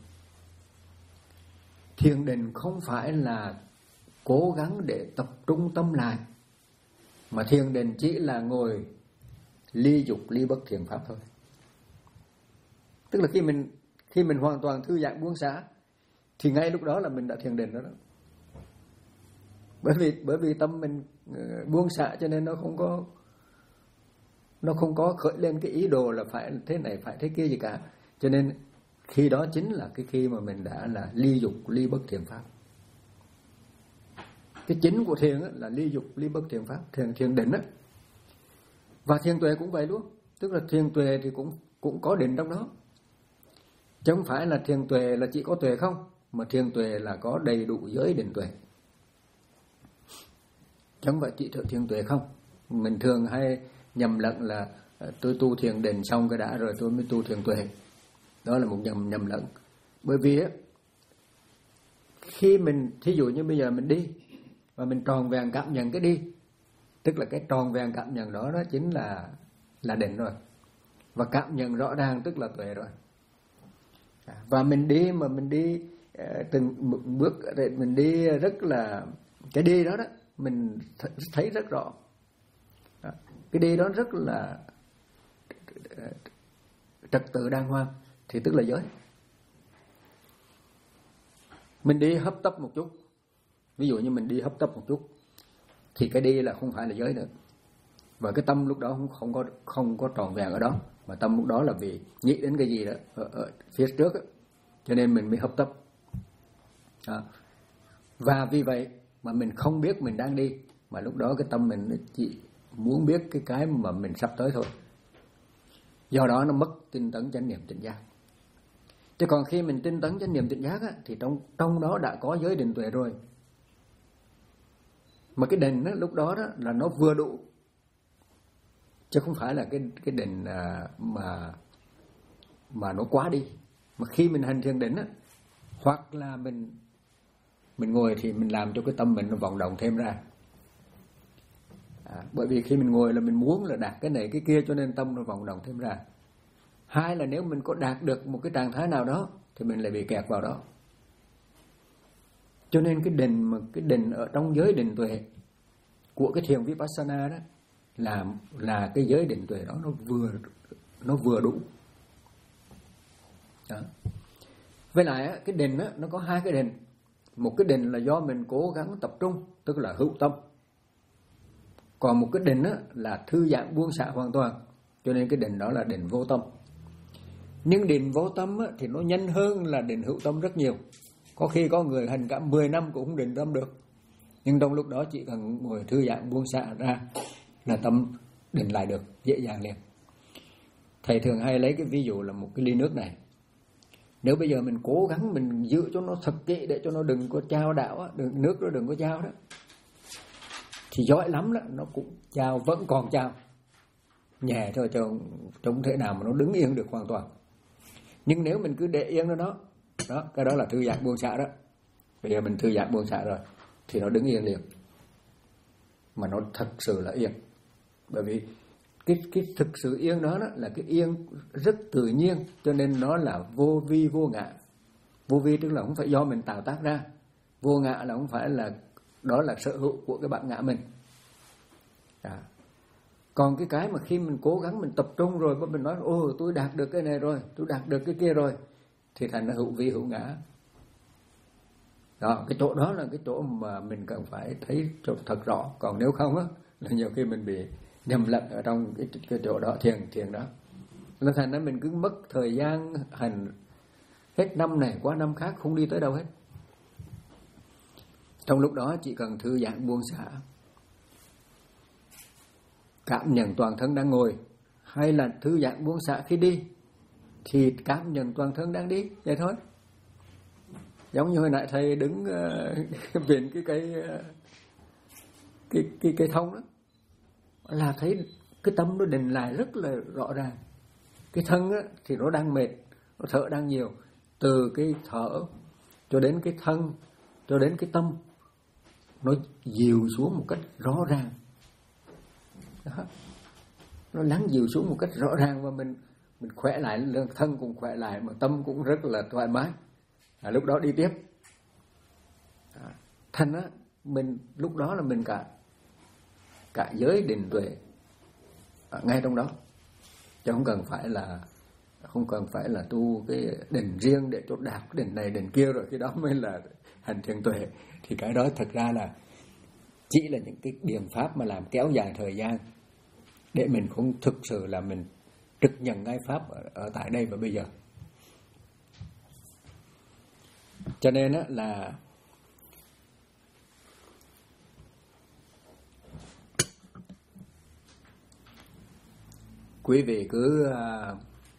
S1: Thiền định không phải là cố gắng để tập trung tâm lại, mà thiền định chỉ là ngồi ly dục ly bất thiền pháp thôi. Tức là khi mình khi mình hoàn toàn thư giãn buông xả thì ngay lúc đó là mình đã thiền định đó, đó. Bởi vì bởi vì tâm mình buông xả cho nên nó không có nó không có khởi lên cái ý đồ là phải thế này phải thế kia gì cả. Cho nên khi đó chính là cái khi mà mình đã là ly dục ly bất thiền pháp. Cái chính của thiền là ly dục ly bất thiền pháp, thiền thiền định á. Và thiền tuệ cũng vậy luôn, tức là thiền tuệ thì cũng cũng có định trong đó. Chứ không phải là thiền tuệ là chỉ có tuệ không, mà thiền tuệ là có đầy đủ giới định tuệ. Chứ không phải chỉ thiền tuệ không. Mình thường hay nhầm lẫn là tôi tu thiền định xong cái đã rồi tôi mới tu thiền tuệ. Đó là một nhầm nhầm lẫn. Bởi vì á, khi mình thí dụ như bây giờ mình đi và mình tròn vẹn cảm nhận cái đi, tức là cái tròn vẹn cảm nhận đó đó chính là là định rồi. Và cảm nhận rõ ràng tức là tuệ rồi. Và mình đi mà mình đi từng bước mình đi rất là cái đi đó đó mình thấy rất rõ. Cái đi đó rất là trật tự đàng hoàng thì tức là giới. Mình đi hấp tấp một chút, ví dụ như mình đi hấp tấp một chút thì cái đi là không phải là giới nữa. Và cái tâm lúc đó không, không có không có tròn vẹn ở đó, mà tâm lúc đó là vì nghĩ đến cái gì đó ở, ở phía trước đó. Cho nên mình mới hấp tấp. À. Và vì vậy mà mình không biết mình đang đi, mà lúc đó cái tâm mình chỉ muốn biết cái cái mà mình sắp tới thôi. Do đó nó mất tinh tấn chánh niệm tỉnh giác. Chứ còn khi mình tinh tấn chánh niệm tỉnh giác á, thì trong trong đó đã có giới định tuệ rồi. Mà cái định á, lúc đó, đó là nó vừa đủ, chứ không phải là cái cái định à, mà mà nó quá đi. Mà khi mình hành thiền định á, hoặc là mình mình ngồi thì mình làm cho cái tâm mình nó vọng động thêm ra. À, bởi vì khi mình ngồi là mình muốn là đạt cái này cái kia, cho nên tâm nó vọng động thêm ra. Hai là nếu mình có đạt được một cái trạng thái nào đó thì mình lại bị kẹt vào đó. Cho nên cái định mà cái định ở trong giới định tuệ của cái thiền Vipassana đó là là cái giới định tuệ đó nó vừa nó vừa đủ. Đó. Với lại cái định đó, nó có hai cái định. Một cái định là do mình cố gắng tập trung, tức là hữu tâm. Còn một cái định đó là thư giãn buông xả hoàn toàn, cho nên cái định đó là định vô tâm. Nhưng định vô tâm á, thì nó nhanh hơn là định hữu tâm rất nhiều. Có khi có người hành cả mười năm cũng không định tâm được. Nhưng trong lúc đó chỉ cần ngồi thư giãn buông xả ra là tâm định lại được dễ dàng liền. Thầy thường hay lấy cái ví dụ là một cái ly nước này. Nếu bây giờ mình cố gắng mình giữ cho nó thật kỹ để cho nó đừng có trao đảo á, đừng, nước nó đừng có trao đó, thì giỏi lắm đó, nó cũng trao, vẫn còn trao. Nhẹ thôi, chứ không thể nào mà nó đứng yên được hoàn toàn. Nhưng nếu mình cứ để yên nó đó, đó, cái đó là thư giãn buông xả đó. Bây giờ mình thư giãn buông xả rồi thì nó đứng yên liền. Mà nó thật sự là yên. Bởi vì cái, cái thực sự yên đó, đó là cái yên rất tự nhiên, cho nên nó là vô vi vô ngã. Vô vi tức là không phải do mình tạo tác ra. Vô ngã là không phải là đó là sở hữu của cái bản ngã mình. À. Còn cái cái mà khi mình cố gắng mình tập trung rồi, mình nói ồ tôi đạt được cái này rồi, tôi đạt được cái kia rồi, thì thành ra hữu vi hữu ngã. Đó, cái chỗ đó là cái chỗ mà mình cần phải thấy cho thật rõ. Còn nếu không á, là nhiều khi mình bị nhầm lẫn ở trong cái, cái chỗ đó, thiền thiền đó. Nên thành ra mình cứ mất thời gian hành hết năm này qua năm khác không đi tới đâu hết. Trong lúc đó chỉ cần thư giãn buông xả, cảm nhận toàn thân đang ngồi, hay là thư giãn buông xả khi đi, thì cảm nhận toàn thân đang đi, vậy thôi. Giống như hồi nãy thầy đứng uh, viện cái cái, uh, cái cái cái thông đó, là thấy cái tâm nó định lại rất là rõ ràng. Cái thân á, thì nó đang mệt, nó thở đang nhiều, từ cái thở cho đến cái thân, cho đến cái tâm, nó dịu xuống một cách rõ ràng. Đó. Nó lắng dịu xuống một cách rõ ràng, và mình mình khỏe lại, thân cũng khỏe lại, mà tâm cũng rất là thoải mái. À, lúc đó đi tiếp. À, thành á, mình lúc đó là mình cả cả giới định tuệ à, ngay trong đó, chứ không cần phải là không cần phải là tu cái định riêng để cho đạt cái định này định kia rồi cái đó mới là hành thiền tuệ. Thì cái đó thật ra là chỉ là những cái biện pháp mà làm kéo dài thời gian, để mình không thực sự là mình trực nhận ngay pháp ở, ở tại đây và bây giờ. Cho nên á, là quý vị cứ à,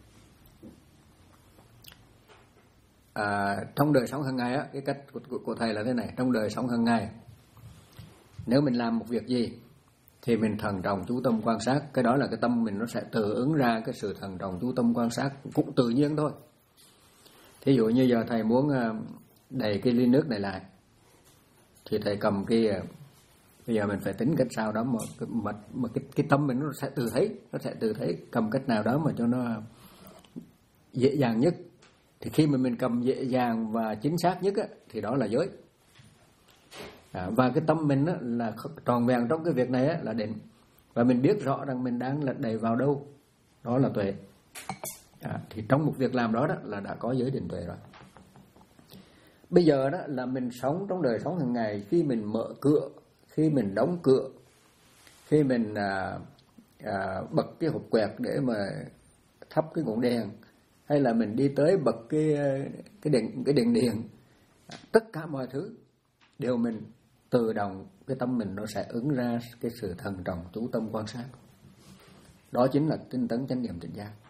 S1: à, trong đời sống hàng ngày á, cái cách của, của, của thầy là thế này. Trong đời sống hàng ngày, nếu mình làm một việc gì thì mình thận trọng chú tâm quan sát, cái đó là cái tâm mình nó sẽ tự ứng ra cái sự thận trọng chú tâm quan sát, cũng tự nhiên thôi. Thí dụ như giờ thầy muốn đầy cái ly nước này lại, thì thầy cầm cái, bây giờ mình phải tính cách sao đó mà, mà, mà cái, cái tâm mình nó sẽ tự thấy, nó sẽ tự thấy cầm cách nào đó mà cho nó dễ dàng nhất. Thì khi mà mình cầm dễ dàng và chính xác nhất á, thì đó là giới. À, và cái tâm mình á, là tròn vẹn trong cái việc này á, là định. Và mình biết rõ rằng mình đang lật đẩy vào đâu, đó là tuệ. À, thì trong một việc làm đó, đó là đã có giới định tuệ rồi. Bây giờ đó là mình sống trong đời sống hàng ngày, khi mình mở cửa, khi mình đóng cửa, khi mình à, à, bật cái hộp quẹt để mà thắp cái ngọn đèn, hay là mình đi tới bật cái cái đèn cái đèn điện, tất cả mọi thứ đều mình tự động, cái tâm mình nó sẽ ứng ra cái sự thận trọng chú tâm quan sát. Đó chính là tinh tấn chánh niệm tỉnh giác.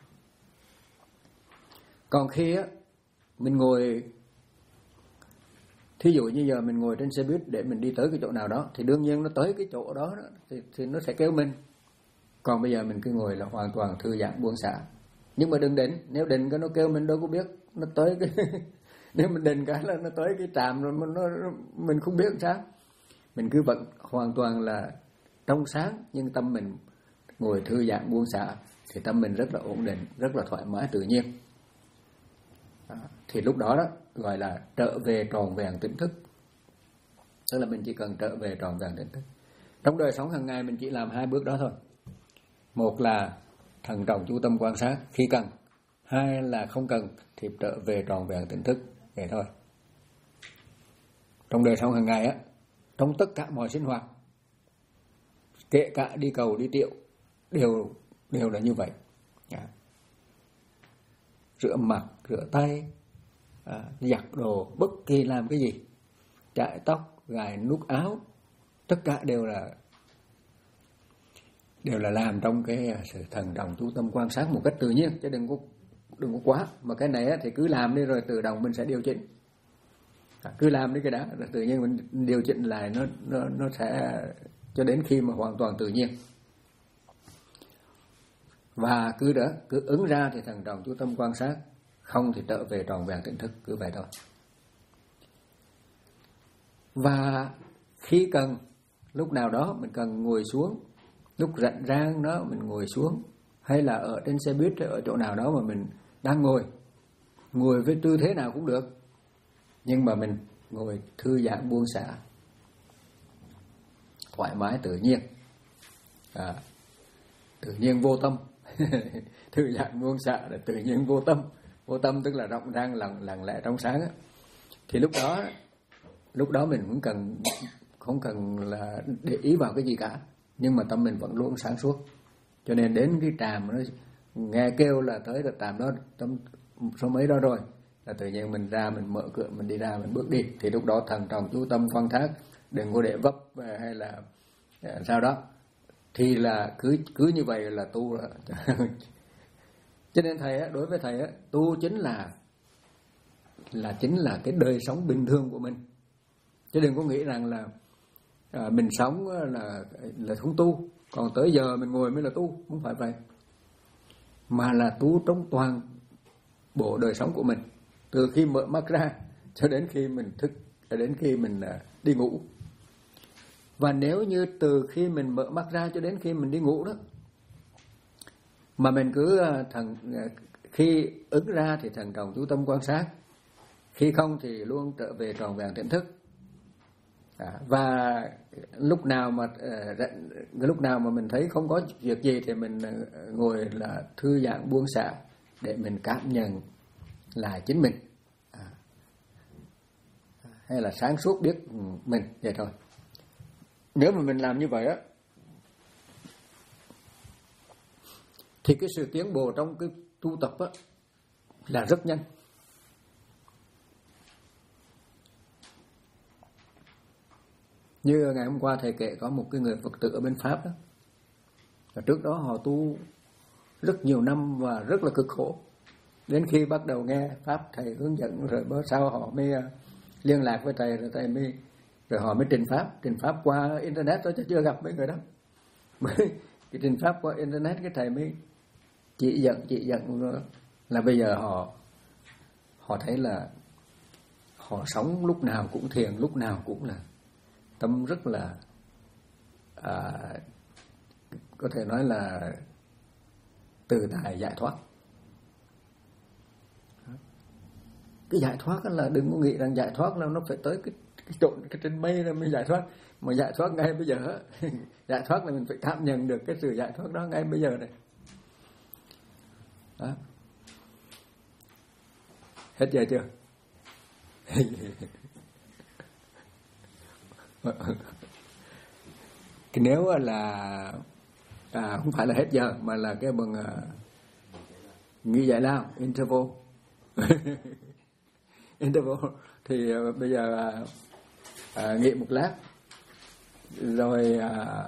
S1: Còn khi á mình ngồi, thí dụ như giờ mình ngồi trên xe buýt để mình đi tới cái chỗ nào đó, thì đương nhiên nó tới cái chỗ đó, đó thì, thì nó sẽ kêu mình. Còn bây giờ mình cứ ngồi là hoàn toàn thư giãn buông xả. Nhưng mà đừng định, nếu định cái nó kêu mình đâu có biết, nó tới cái nếu mình định cái là nó tới cái trạm rồi, mình nó mình không biết sao. Mình cứ vẫn hoàn toàn là trong sáng, nhưng tâm mình ngồi thư giãn buông xả, thì tâm mình rất là ổn định, rất là thoải mái tự nhiên. Đó. Thì lúc đó đó gọi là trở về tròn vẹn tỉnh thức. Tức là mình chỉ cần trở về tròn vẹn tỉnh thức. Trong đời sống hàng ngày mình chỉ làm hai bước đó thôi. Một là thận trọng chú tâm quan sát khi cần, hai là không cần thì trở về tròn vẹn tỉnh thức, vậy thôi. Trong đời sống hàng ngày á, trong tất cả mọi sinh hoạt, kể cả đi cầu đi tiệu, đều đều là như vậy. À. Rửa mặt, rửa tay, à, giặt đồ, bất kỳ làm cái gì, chải tóc, gài nút áo, tất cả đều là đều là làm trong cái sự thận trọng chú tâm quan sát một cách tự nhiên, chứ đừng có đừng có quá. Mà cái này á, thì cứ làm đi rồi tự động mình sẽ điều chỉnh. À, cứ làm đi cái đó rồi tự nhiên mình điều chỉnh lại, nó nó nó sẽ cho đến khi mà hoàn toàn tự nhiên. Và cứ đó, cứ ứng ra thì thận trọng chú tâm quan sát, không thì trở về tròn vẹn tỉnh thức, cứ vậy thôi. Và khi cần, lúc nào đó mình cần ngồi xuống, lúc rảnh rang đó mình ngồi xuống, hay là ở trên xe buýt, ở chỗ nào đó mà mình đang ngồi, ngồi với tư thế nào cũng được, nhưng mà mình ngồi thư giãn buông xả, thoải mái tự nhiên, à, tự nhiên vô tâm. Thư giãn buông xả là tự nhiên vô tâm. Vô tâm tức là rộng rang, lặng lặng lẽ trong sáng á. Thì lúc đó lúc đó mình cũng cần không cần là để ý vào cái gì cả, nhưng mà tâm mình vẫn luôn sáng suốt. Cho nên đến cái trạm nó nghe kêu là tới được trạm đó, tâm số mấy đó rồi, là tự nhiên mình ra, mình mở cửa, mình đi ra, mình bước đi. Thì lúc đó thận trọng chú tâm quan sát, đừng có để vấp hay là sao đó. Thì là cứ cứ như vậy là tu là. Cho nên thầy á, đối với thầy á, tu chính là là chính là cái đời sống bình thường của mình. Chứ đừng có nghĩ rằng là à, mình sống là là không tu, còn tới giờ mình ngồi mới là tu, không phải vậy, mà là tu trong toàn bộ đời sống của mình, từ khi mở mắt ra cho đến khi mình thức, cho đến khi mình à, đi ngủ. Và nếu như từ khi mình mở mắt ra cho đến khi mình đi ngủ đó, mà mình cứ à, thằng à, khi ứng ra thì thận trọng chú tâm quan sát, khi không thì luôn trở về tròn vẹn tỉnh thức. À, và lúc nào mà uh, lúc nào mà mình thấy không có việc gì thì mình uh, ngồi là thư giãn buông xả để mình cảm nhận lại chính mình, à, hay là sáng suốt biết mình vậy thôi. Nếu mà mình làm như vậy á thì cái sự tiến bộ trong cái tu tập á là rất nhanh. Như ngày hôm qua thầy kể có một cái người Phật tử ở bên Pháp đó, và trước đó họ tu rất nhiều năm và rất là cực khổ, đến khi bắt đầu nghe Pháp thầy hướng dẫn rồi bữa sau họ mới liên lạc với thầy, rồi thầy mới rồi họ mới trình Pháp trình Pháp qua internet thôi, chứ chưa gặp mấy người đó. Mới cái trình Pháp qua internet cái thầy mới chỉ dẫn chỉ dẫn là bây giờ họ họ thấy là họ sống lúc nào cũng thiền, lúc nào cũng là tâm rất là à, có thể nói là từ tại giải thoát. Cái giải thoát là đừng có nghĩ rằng giải thoát là nó phải tới cái cái chỗ cái trên mây rồi mới giải thoát, mà giải thoát ngay bây giờ. Giải thoát là mình phải cảm nhận được cái sự giải thoát đó ngay bây giờ này. Đó. Hết giờ chưa? Cái nếu là à, không phải là hết giờ mà là cái bằng à, nghỉ giải lao interval. Interval thì à, bây giờ à, à, nghỉ một lát rồi à,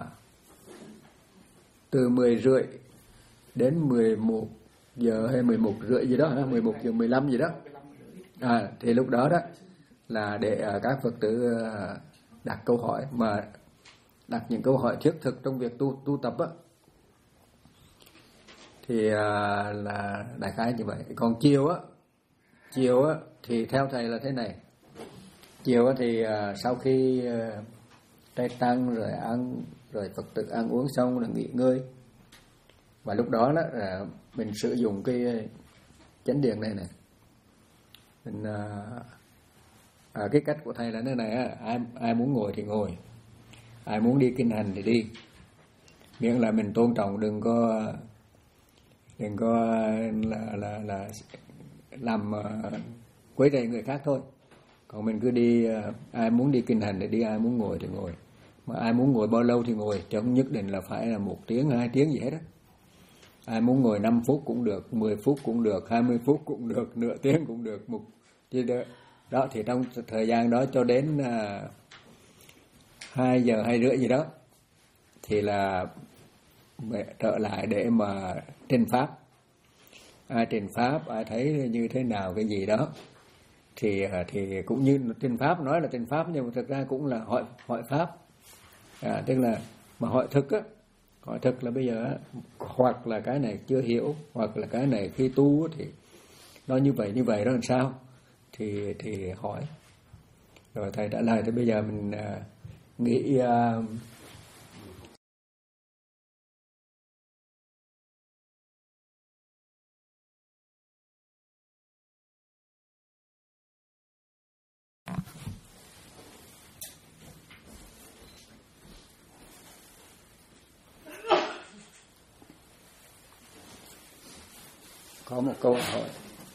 S1: từ mười rưỡi đến mười một giờ hay mười một rưỡi gì đó, mười một giờ mười lăm gì đó, à, thì lúc đó đó là để à, các Phật tử à, đặt câu hỏi, mà đặt những câu hỏi thiết thực trong việc tu tu tập á, thì à, là đại khái như vậy. Còn chiều á, chiều á thì theo thầy là thế này. Chiều á thì à, sau khi à, trai tăng rồi ăn rồi Phật tử ăn uống xong là nghỉ ngơi, và lúc đó đó là mình sử dụng cái chánh điện này này. Mình à, à, cái cách của thầy là thế này á, ai ai muốn ngồi thì ngồi, ai muốn đi kinh hành thì đi, miễn là mình tôn trọng, đừng có đừng có là là là làm uh, quấy rầy người khác thôi. Còn mình cứ đi, uh, ai muốn đi kinh hành thì đi, ai muốn ngồi thì ngồi, mà ai muốn ngồi bao lâu thì ngồi, chứ không nhất định là phải là một tiếng hai tiếng gì hết á. Ai muốn ngồi năm phút cũng được, mười phút cũng được, hai mươi phút cũng được, nửa tiếng cũng được, một chứ đó, đó thì trong thời gian đó cho đến uh, hai giờ hai rưỡi gì đó thì là trở lại để mà trình pháp. Ai trình pháp, ai thấy như thế nào cái gì đó thì thì cũng như trình pháp, nói là trình pháp nhưng mà thực ra cũng là hỏi hỏi pháp, à, tức là mà hỏi thực á, hỏi thực là bây giờ hoặc là cái này chưa hiểu, hoặc là cái này khi tu thì nó như vậy như vậy đó làm sao, thì thì hỏi rồi thầy trả lời. Thì bây giờ mình uh, nghĩ uh, có một câu hỏi.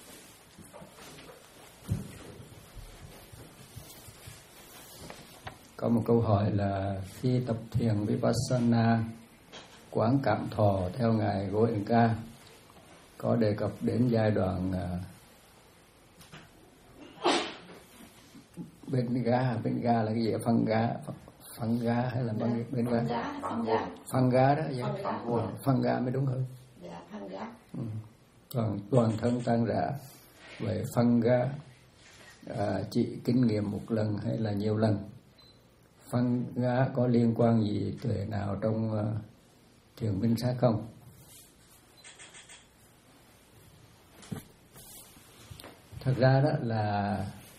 S1: Có một câu hỏi là khi tập thiền Vipassana quán cảm thọ theo ngài Goenka có đề cập đến giai đoạn uh, bên ga, bên ga là cái gì? Phân ga, phân ga hay là bên bên ga? Phân ga đó, vậy. Phân ga mới đúng hơn.
S2: Dạ, phân ga.
S1: Ừ. Toàn toàn thân tan rã. Về phân ga, à, chị kinh nghiệm một lần hay là nhiều lần? phân ngã có liên quan gì tuệ nào trong uh, thiền minh sát không? Thật ra đó là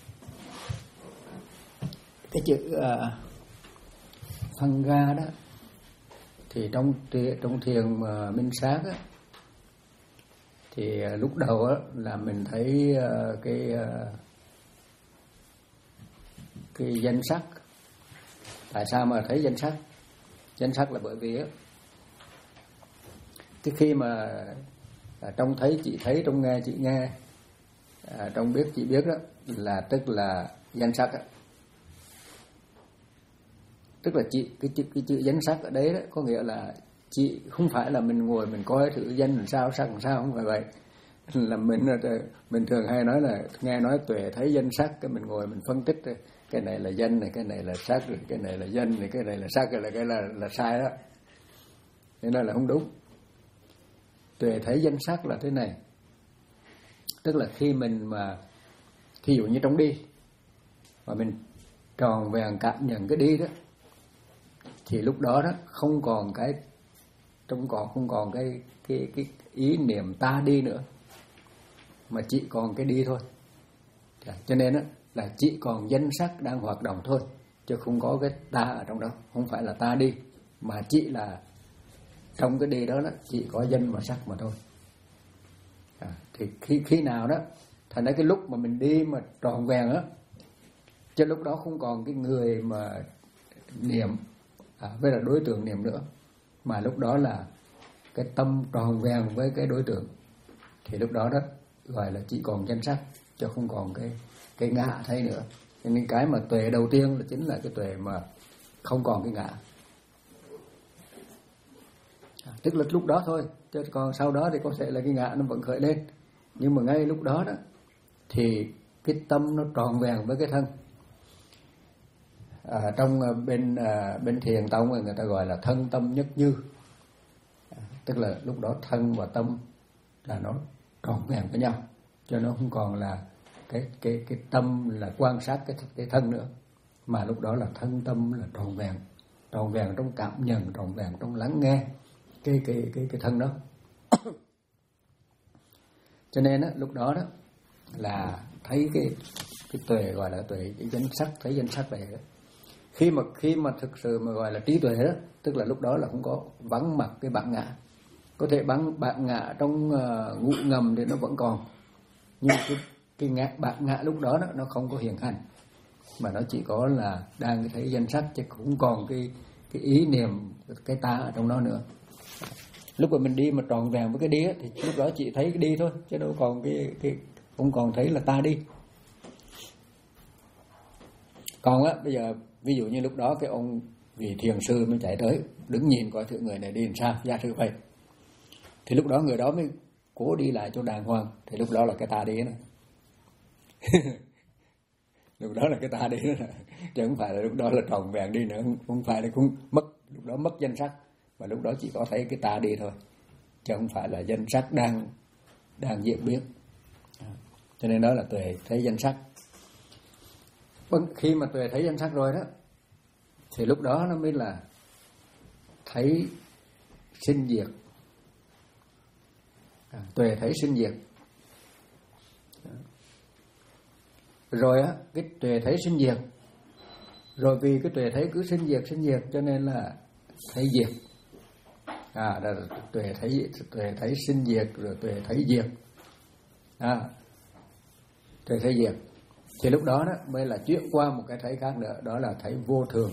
S1: cái chữ uh, phân ra đó thì trong trong thiền mà minh sát á, thì uh, lúc đầu á, là mình thấy uh, cái uh, cái danh sắc. Tại sao mà thấy danh sắc? Danh sắc là bởi vì á, cái khi mà à, trong thấy chị thấy, trong nghe chị nghe, à, trong biết chị biết đó, là tức là danh sắc á. Tức là chị cái chữ cái chữ danh sắc ở đấy đó, có nghĩa là chị không phải là mình ngồi mình coi thử danh làm sao, sắc làm sao, không phải vậy. Là mình mình thường hay nói là nghe nói tuệ thấy danh sắc, cái mình ngồi mình phân tích cái này là danh này, cái này là sắc, cái này là danh này, cái này là sắc, cái là cái là là sai đó. Thế nên là không đúng. Tuệ thấy danh sắc là thế này. Tức là khi mình mà thí dụ như trong đi mà mình tròn vẹn cảm nhận cái đi đó, thì lúc đó đó không còn cái trong còn không còn cái cái cái ý niệm ta đi nữa, mà chỉ còn cái đi thôi. Cho nên đó là chỉ còn danh sắc đang hoạt động thôi, chứ không có cái ta ở trong đó. Không phải là ta đi, mà chỉ là trong cái đi đó, đó chỉ có danh và sắc mà thôi. À, thì khi khi nào đó thành ra cái lúc mà mình đi mà tròn vẹn á, chứ lúc đó không còn cái người mà niệm à, với là đối tượng niệm nữa, mà lúc đó là cái tâm tròn vẹn với cái đối tượng, thì lúc đó đó gọi là chỉ còn danh sắc, chứ không còn cái cái ngã thấy nữa. Nên cái mà tuệ đầu tiên là chính là cái tuệ mà không còn cái ngã. À, tức là lúc đó thôi, chứ còn sau đó thì có thể là cái ngã nó vẫn khởi lên. Nhưng mà ngay lúc đó đó thì cái tâm nó tròn vẹn với cái thân. À, trong bên à, bên thiền tông người ta gọi là thân tâm nhất như. À, tức là lúc đó thân và tâm là nó tròn vẹn với nhau, cho nó không còn là cái cái cái tâm là quan sát cái cái thân nữa, mà lúc đó là thân tâm là tròn vẹn, tròn vẹn trong cảm nhận, tròn vẹn trong lắng nghe cái cái cái cái thân đó. Cho nên á, lúc đó đó là thấy cái cái tuệ gọi là tuệ cái danh sắc, thấy danh sắc này đó. Khi mà khi mà thực sự mà gọi là trí tuệ đó, tức là lúc đó là không có vắng mặt cái bản ngã. Có thể bản bản ngã trong uh, ngũ ngầm thì nó vẫn còn, nhưng cái cái ngã bản ngã lúc đó, đó nó không có hiện hành, mà nó chỉ có là đang thấy danh sắc, chứ không còn cái cái ý niệm cái ta ở trong đó nữa. Lúc mà mình đi mà tròn vẹn với cái đi á, thì lúc đó chỉ thấy cái đi thôi, chứ đâu còn cái cái không còn thấy là ta đi. Còn á bây giờ ví dụ như lúc đó cái ông vị thiền sư mới chạy tới đứng nhìn coi thử người này đi làm sao, giả sử vậy, thì lúc đó người đó mới cố đi lại cho đàng hoàng, thì lúc đó là cái ta đi nữa. Lúc đó là cái ta đi nữa, chứ không phải là lúc đó là tròn vẹn đi nữa, không phải là cũng mất, lúc đó mất danh sắc, mà lúc đó chỉ có thấy cái ta đi thôi, chứ không phải là danh sắc đang đang diễn biến. Cho nên đó là tuệ thấy danh sắc. Khi mà tuệ thấy danh sắc rồi đó, thì lúc đó nó mới là thấy sinh diệt. À, tuệ thấy sinh diệt. Rồi á, cái tuệ thấy sinh diệt. Rồi vì cái tuệ thấy cứ sinh diệt sinh diệt cho nên là thấy diệt. À, là tuệ thấy tuệ thấy sinh diệt rồi tuệ thấy diệt. À, tuệ thấy diệt. Thì lúc đó đó mới là chuyển qua một cái thấy khác nữa, đó là thấy vô thường.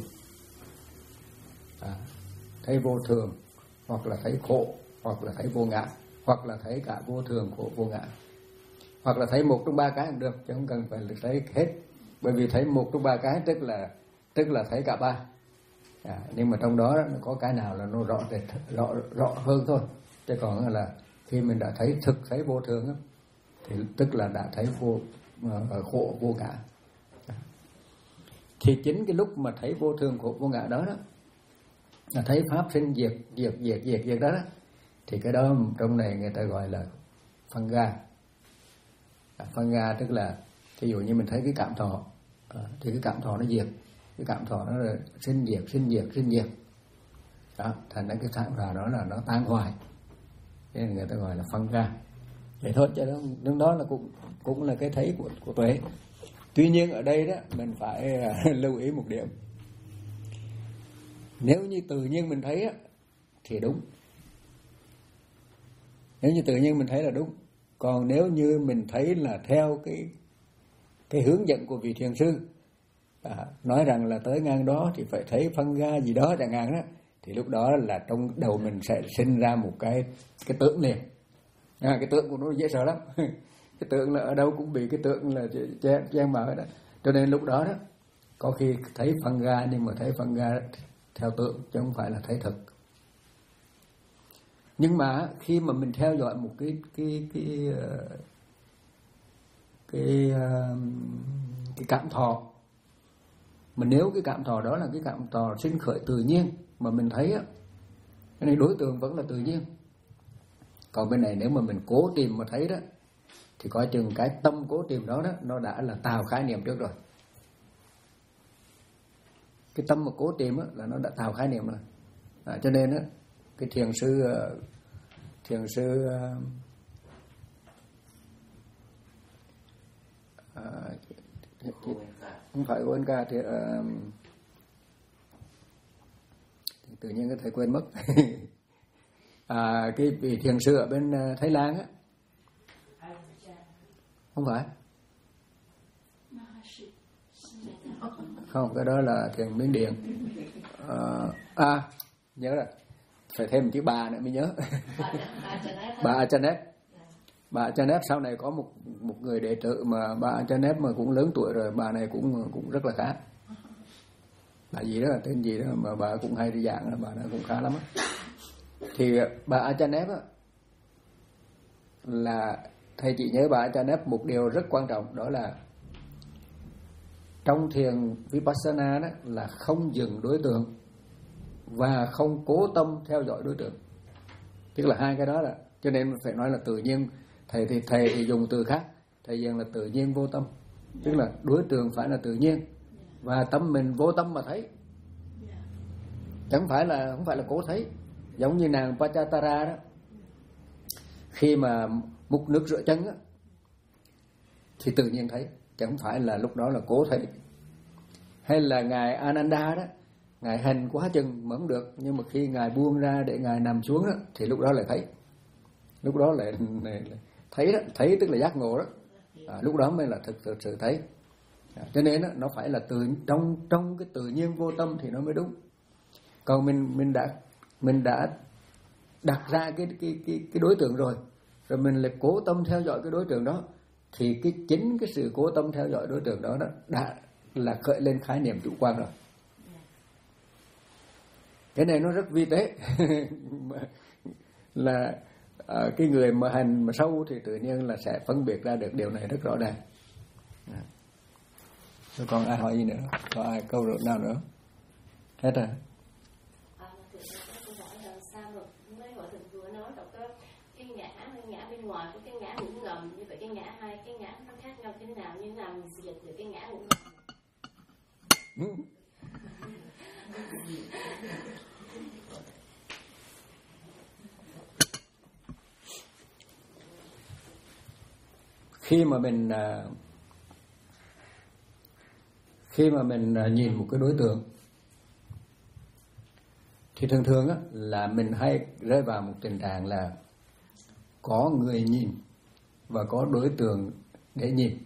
S1: À, thấy vô thường, hoặc là thấy khổ, hoặc là thấy vô ngã, hoặc là thấy cả vô thường, khổ, vô ngã, hoặc là thấy một trong ba cái cũng được, chứ không cần phải là thấy hết. Bởi vì thấy một trong ba cái tức là tức là thấy cả ba. À, nhưng mà trong đó nó có cái nào là nó rõ rệt, rõ rõ hơn thôi. Chứ còn là khi mình đã thấy thực thấy vô thường đó, thì tức là đã thấy vô uh, khổ vô ngã. À, thì chính cái lúc mà thấy vô thường khổ vô ngã đó đó, là thấy pháp sinh diệt diệt diệt diệt diệt đó, đó, thì cái đó trong này người ta gọi là phân ga. À, phân ga tức là ví dụ như mình thấy cái cảm thọ, à, thì cái cảm thọ nó diệt, cái cảm thọ nó là sinh diệt sinh diệt sinh diệt đó, thành ra cái cảm thọ đó là nó tan hoại, nên người ta gọi là phân ra. Vậy thôi, cho đó đứng đó là cũng cũng là cái thấy của của tuệ. Tuy nhiên ở đây đó mình phải lưu ý một điểm, nếu như tự nhiên mình thấy á, thì đúng, nếu như tự nhiên mình thấy là đúng. Còn nếu như mình thấy là theo cái cái hướng dẫn của vị thiền sư à, nói rằng là tới ngang đó thì phải thấy phân ga gì đó chẳng hạn đó, thì lúc đó là trong đầu mình sẽ sinh ra một cái cái tưởng liền. À, cái tượng của nó dễ sợ lắm. Cái tượng là ở đâu cũng bị cái tượng là che che mờ đó. Cho nên lúc đó đó có khi thấy phân ga nhưng mà thấy phân ga theo tượng chứ không phải là thấy thực. Nhưng mà khi mà mình theo dõi một cái cái cái cái cái, cái cảm thọ, mà nếu cái cảm thọ đó là cái cảm thọ sinh khởi tự nhiên mà mình thấy á, cái này đối tượng vẫn là tự nhiên. Còn bên này nếu mà mình cố tìm mà thấy đó, thì coi chừng cái tâm cố tìm đó đó nó đã là tạo khái niệm trước rồi. Cái tâm mà cố tìm á, là nó đã tạo khái niệm rồi. À, cho nên á, cái thiền sư thiền sư à, thì, thì, không phải quên ca thì, à, thì tự nhiên có thể quên mất. À, cái vị thiền sư ở bên Thái Lan á, không phải, không, cái đó là thiền Miến Điện. À, à nhớ rồi, phải thêm một chữ bà nữa mới nhớ. Bà Achanet. Bà Achanet sau này có một một người đệ tử mà bà Achanet mà cũng lớn tuổi rồi, bà này cũng cũng rất là khá. Bà gì đó là tên gì đó mà bà cũng hay đi giảng, bà này cũng khá lắm á. Thì bà Achanet á, là thầy chỉ nhớ bà Achanet một điều rất quan trọng, đó là trong thiền Vipassana đó là không dừng đối tượng và không cố tâm theo dõi đối tượng. Tức là hai cái đó là, cho nên phải nói là tự nhiên. Thầy thì thầy thì dùng từ khác, thầy dùng là tự nhiên vô tâm, tức là đối tượng phải là tự nhiên và tâm mình vô tâm mà thấy, chẳng phải là không phải là cố thấy. Giống như nàng Pachatara đó, khi mà múc nước rửa chân á, thì tự nhiên thấy, chẳng phải là lúc đó là cố thấy. Hay là ngài Ananda đó, ngài hành quá chừng mà không được, nhưng mà khi ngài buông ra để ngài nằm xuống đó, thì lúc đó lại thấy, lúc đó lại, lại, lại thấy đó, thấy tức là giác ngộ đó. À, lúc đó mới là thực, thực sự thấy. À, cho nên đó, nó phải là từ trong trong cái tự nhiên vô tâm thì nó mới đúng. Còn mình mình đã mình đã đặt ra cái cái cái cái đối tượng rồi, rồi mình lại cố tâm theo dõi cái đối tượng đó, thì cái chính cái sự cố tâm theo dõi đối tượng đó, đó đã là khởi lên khái niệm chủ quan rồi. Cái này nó rất vi tế. Là à, cái người mà hành mà sâu thì tự nhiên là sẽ phân biệt ra được điều này rất rõ ràng. À. Rồi còn ai hỏi gì nữa? Có ai câu nào nữa? Hết rồi.
S3: Bên ngoài của cái ngã ngủ ngầm, như vậy cái ngã hai cái ngã nó khác nhau thế nào, như thế nào mình dịch được cái ngã ngủ ngầm?
S1: Khi mà mình khi mà mình nhìn một cái đối tượng thì thường thường á, là mình hay rơi vào một tình trạng là có người nhìn và có đối tượng để nhìn.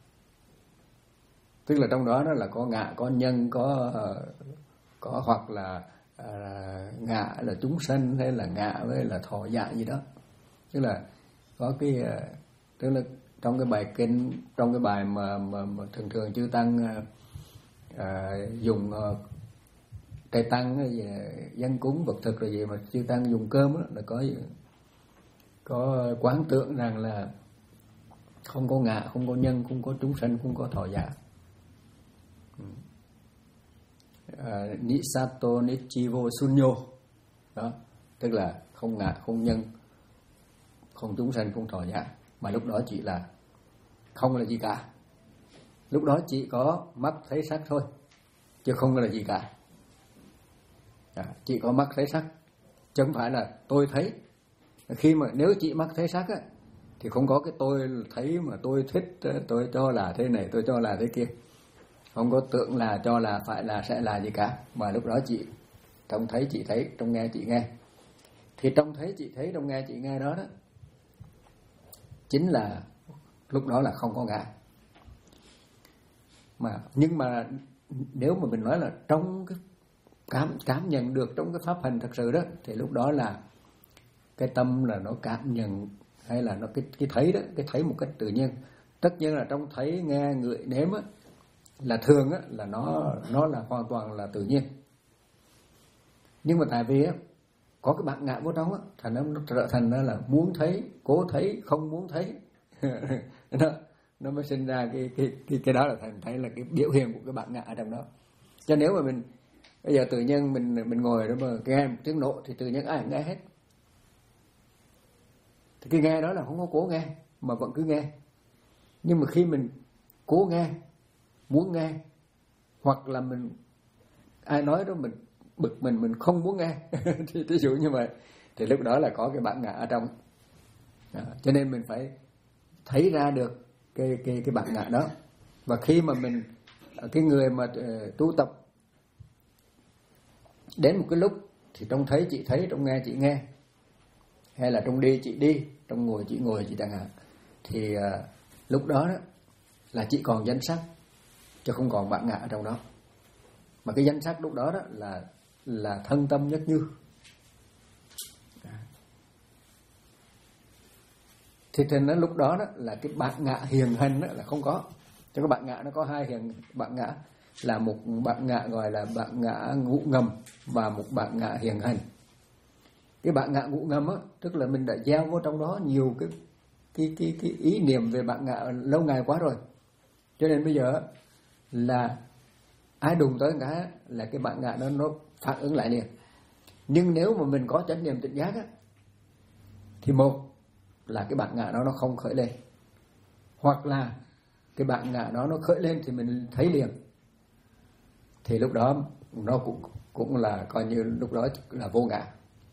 S1: Tức là trong đó đó là có ngã, có nhân, có có hoặc là à, ngã là chúng sanh, hay là ngã với là thọ giả gì đó. Tức là có cái, tức là trong cái bài kinh, trong cái bài mà, mà, mà thường thường chư tăng à, dùng trai tăng dân cúng vật thực rồi gì mà chư tăng dùng cơm đó, là có có quán tưởng rằng là không có ngã, không có nhân, không có chúng sanh, không có thọ giả. À, Nisato Nichivo Sunyo đó, tức là không ngã, không nhân, không chúng sanh, không thọ giả, mà lúc đó chỉ là không là gì cả. Lúc đó chỉ có mắt thấy sắc thôi. chứ không là gì cả. À, chị có mắt thấy sắc, chứ không phải là tôi thấy. Khi mà nếu chị mắt thấy sắc á, thì không có cái tôi thấy mà tôi thích, tôi cho là thế này, tôi cho là thế kia. Không có tưởng là, cho là, phải là, sẽ là gì cả. Mà lúc đó chị trong thấy chị thấy, trong nghe chị nghe. Thì trong thấy chị thấy, trong nghe chị nghe đó đó, chính là lúc đó là không có ngã. Mà nhưng mà nếu mà mình nói là trong cái cảm cảm nhận được trong cái pháp hành thật sự đó, thì lúc đó là cái tâm là nó cảm nhận, hay là nó cái cái thấy đó, cái thấy một cách tự nhiên. Tất nhiên là trong thấy, nghe, ngửi, nếm á, là thường á, là nó nó là hoàn toàn là tự nhiên. Nhưng mà tại vì á, có cái bản ngã vô trong á, thành nó trở thành ra là muốn thấy, cố thấy, không muốn thấy. nó, nó mới sinh ra cái cái cái cái đó là thành thấy là cái biểu hiện của cái bản ngã ở trong đó. Cho nếu mà mình bây giờ tự nhiên mình mình ngồi đó mà nghe một tiếng nổ thì tự nhiên ai nghe hết. Thì cái nghe đó là không có cố nghe mà vẫn cứ nghe. Nhưng mà khi mình cố nghe, muốn nghe, hoặc là mình ai nói đó mình bực mình, mình không muốn nghe thì ví dụ như vậy, thì lúc đó là có cái bản ngã ở trong. Đó. Cho nên mình phải thấy ra được cái cái cái bản ngã đó. Và khi mà mình, cái người mà uh, tu tập đến một cái lúc thì trong thấy chị thấy, trong nghe chị nghe, hay là trong đi chị đi, trong ngồi chị ngồi chị chẳng hạn, thì uh, lúc đó, đó là chỉ còn danh sắc chứ không còn bản ngã ở trong đó. Mà cái danh sắc lúc đó đó là là thân tâm nhất như. Thì trên nó lúc đó đó là cái bản ngã hiền hành đó là không có. Cho cái bản ngã nó có hai hiền bản ngã, là một bản ngã gọi là bản ngã ngũ ngầm và một bản ngã hiền hành. Cái bản ngã ngũ ngầm á, tức là mình đã gieo vô trong đó nhiều cái cái cái cái ý niệm về bản ngã lâu ngày quá rồi. Cho nên bây giờ là ai đụng tới cái là cái bản ngã đó nó phản ứng lại liền. Nhưng nếu mà mình có chánh niệm tỉnh giác á, thì một là cái bản ngã đó nó không khởi lên, hoặc là cái bản ngã đó nó khởi lên thì mình thấy liền. Thì lúc đó nó cũng cũng là coi như lúc đó là vô ngã.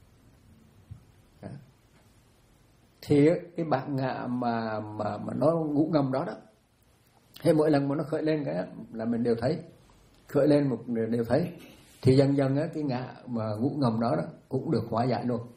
S1: Thì cái bản ngã mà mà mà nó ngũ ngầm đó đó, hay mỗi lần mà nó khởi lên cái là mình đều thấy, khởi lên một đều thấy, thì dần dần á, cái ngã mà ngũ ngầm đó, đó cũng được hóa giải luôn.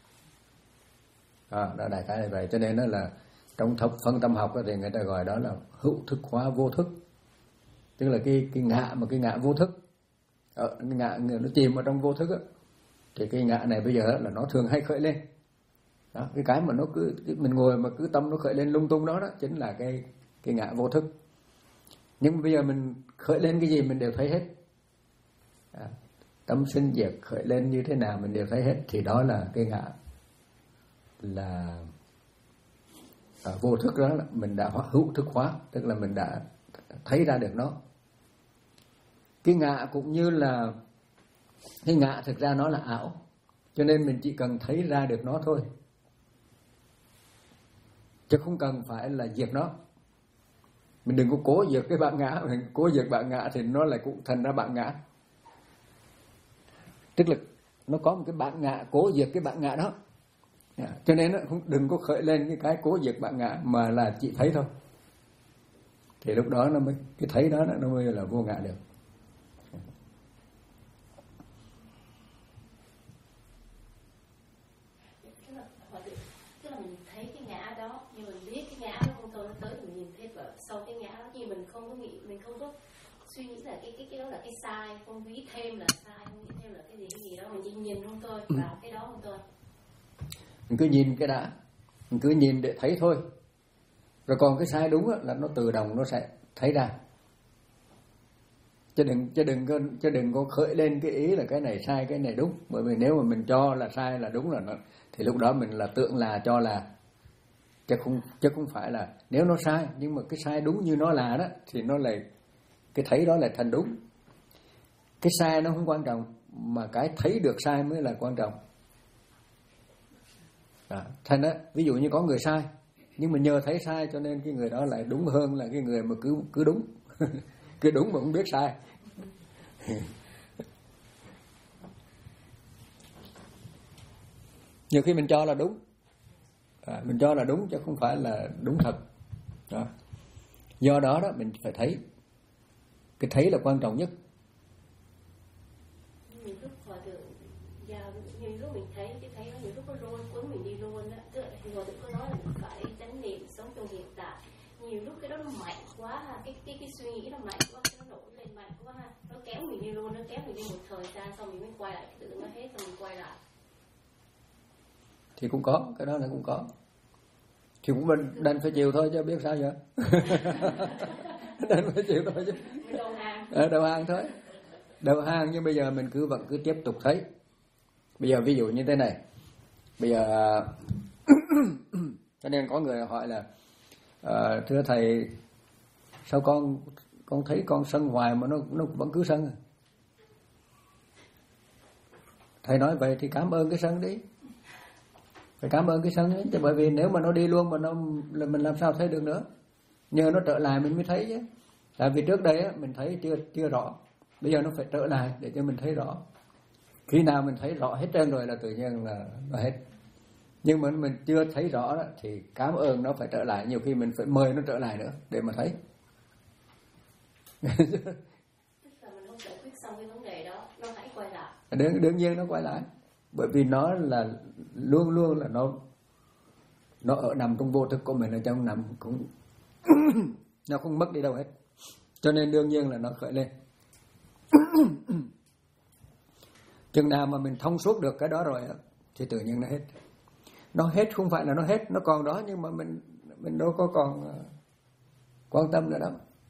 S1: À, đó đại khái là vậy. Cho nên đó là trong thập phân tâm học đó, thì người ta gọi đó là hữu thức hóa vô thức, tức là cái cái ngã mà cái ngã vô thức, ờ, cái ngã nó chìm ở trong vô thức á, thì cái ngã này bây giờ là nó thường hay khởi lên. Đó, cái cái mà nó cứ mình ngồi mà cứ tâm nó khởi lên lung tung đó đó chính là cái cái ngã vô thức. Nhưng bây giờ mình khởi lên cái gì mình đều thấy hết. À, tâm sinh diệt khởi lên như thế nào mình đều thấy hết, thì đó là cái ngã là à, vô thức đó là mình đã hữu thức hóa, tức là mình đã thấy ra được nó. Cái ngã cũng như là cái ngã thực ra nó là ảo, cho nên mình chỉ cần thấy ra được nó thôi, chứ không cần phải là diệt nó. Mình đừng có cố diệt cái bản ngã, mình cố diệt bản ngã thì nó lại cũng thành ra bản ngã. Tức là nó có một cái bản ngã cố diệt cái bản ngã đó. Yeah. Cho nên không đừng có khởi lên cái cái cố diệt bản ngã, mà là chỉ thấy thôi. Thì lúc đó nó mới cái thấy đó nó mới là vô ngã được.
S3: Tức là mình thấy cái ngã đó, nhưng mình biết cái ngã đó không tôi nó tới, mình nhìn thấy vợ sau cái ngã đó, nhưng mình không có nghĩ, mình không có suy nghĩ là cái cái cái đó là cái sai, không nghĩ thêm là sai, không nghĩ thêm là cái gì cái gì đó, mình chỉ nhìn không thôi vào cái đó không thôi.
S1: Mình cứ nhìn cái đã, mình cứ nhìn để thấy thôi. Rồi còn cái sai đúng là nó tự động nó sẽ thấy ra. Chứ đừng chứ đừng có chứ đừng có khởi lên cái ý là cái này sai cái này đúng, bởi vì nếu mà mình cho là sai là đúng là nó, thì lúc đó mình là tưởng là cho là, chứ không chứ không phải là nếu nó sai nhưng mà cái sai đúng như nó là đó thì nó lại cái thấy đó là thành đúng. Cái sai nó không quan trọng, mà cái thấy được sai mới là quan trọng. À, thành á, ví dụ như có người sai nhưng mà nhờ thấy sai cho nên cái người đó lại đúng hơn là cái người mà cứ cứ đúng cứ đúng mà không biết sai. Nhiều khi mình cho là đúng, à, mình cho là đúng chứ không phải là đúng thật đó. Do đó đó mình phải thấy, cái thấy là quan trọng nhất.
S3: Nhiều lúc hòa thượng vào, nhiều lúc mình thấy cái thấy nó nhiều lúc nó lôi cuốn mình đi luôn á. Tức là hòa thượng có nói là mình phải chánh niệm sống trong hiện tại. Nhiều lúc cái đó nó mạnh quá ha, cái cái cái suy nghĩ nó mạnh quá, nó nổi lên mạnh quá ha, nó kéo mình đi luôn, nó kéo mình đi một thời gian, xong mình mới quay lại, tự nó hết xong mình quay lại.
S1: Thì cũng có, cái đó là cũng có. Thì cũng mình đành phải chịu thôi chứ biết sao vậy. Đành phải chịu thôi chứ.
S3: Đầu hàng.
S1: À, đầu hàng thôi. Đầu hàng, nhưng bây giờ mình cứ vẫn cứ tiếp tục thấy. Bây giờ ví dụ như thế này. Bây giờ cho nên có người hỏi là à, thưa thầy, sao con con thấy con sân hoài mà nó nó vẫn cứ sân à? Thầy nói vậy thì cảm ơn cái sân đi. Phải cảm ơn cái sân ấy, chứ bởi vì nếu mà nó đi luôn mà nó là mình làm sao thấy được nữa. Nhờ nó trở lại mình mới thấy chứ. Tại vì trước đây á, mình thấy chưa chưa rõ. Bây giờ nó phải trở lại để cho mình thấy rõ. Khi nào mình thấy rõ hết trơn rồi là tự nhiên là nó hết. Nhưng mà mình chưa thấy rõ đó, thì cảm ơn nó phải trở lại. Nhiều khi mình phải mời nó trở lại nữa để mà thấy.
S3: Tức là mình không giải quyết xong cái vấn đề đó, nó hãy quay lại.
S1: Đương, đương nhiên nó quay lại. Bởi vì nó là luôn luôn là nó nó ở nằm trong vô thức của mình, ở trong nằm cũng nó không mất đi đâu hết. Cho nên đương nhiên là nó khởi lên. Chừng nào mà mình thông suốt được cái đó rồi thì tự nhiên nó hết. Nó hết không phải là nó hết, nó còn đó nhưng mà mình mình đâu có còn uh, quan tâm nữa đâu.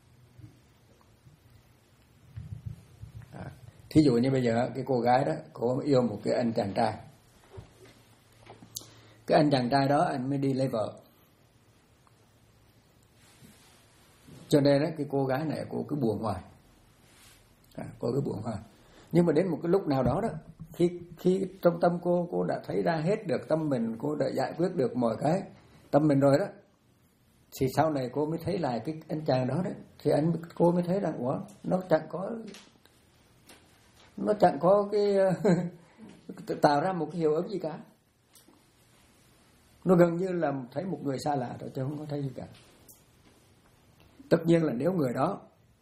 S1: À, thí dụ như bây giờ cái cô gái đó, cô yêu một cái anh chàng trai. Cái anh chàng trai đó anh mới đi lấy vợ. Cho nên đó, cái cô gái này cô cứ buồn hoài. À, cô cứ buồn hoài. Nhưng mà đến một cái lúc nào đó đó, khi khi trong tâm cô cô đã thấy ra hết được tâm mình, cô đã giải quyết được mọi cái tâm mình rồi đó, thì sau này cô mới thấy lại cái anh chàng đó đấy, thì anh cô mới thấy rằng ủa, nó chẳng có nó chẳng có cái tạo ra một cái hiệu ứng gì cả. Nó gần như là thấy một người xa lạ rồi chứ không có thấy gì cả. Tất nhiên là nếu người đó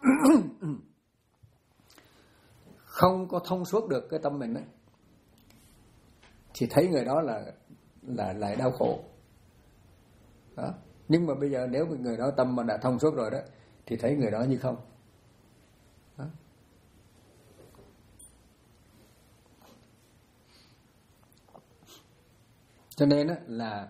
S1: không có thông suốt được cái tâm mình ấy, thì thấy người đó là là lại đau khổ đó. Nhưng mà bây giờ nếu người đó tâm mà đã thông suốt rồi đó, thì thấy người đó như không đó. Cho nên đó là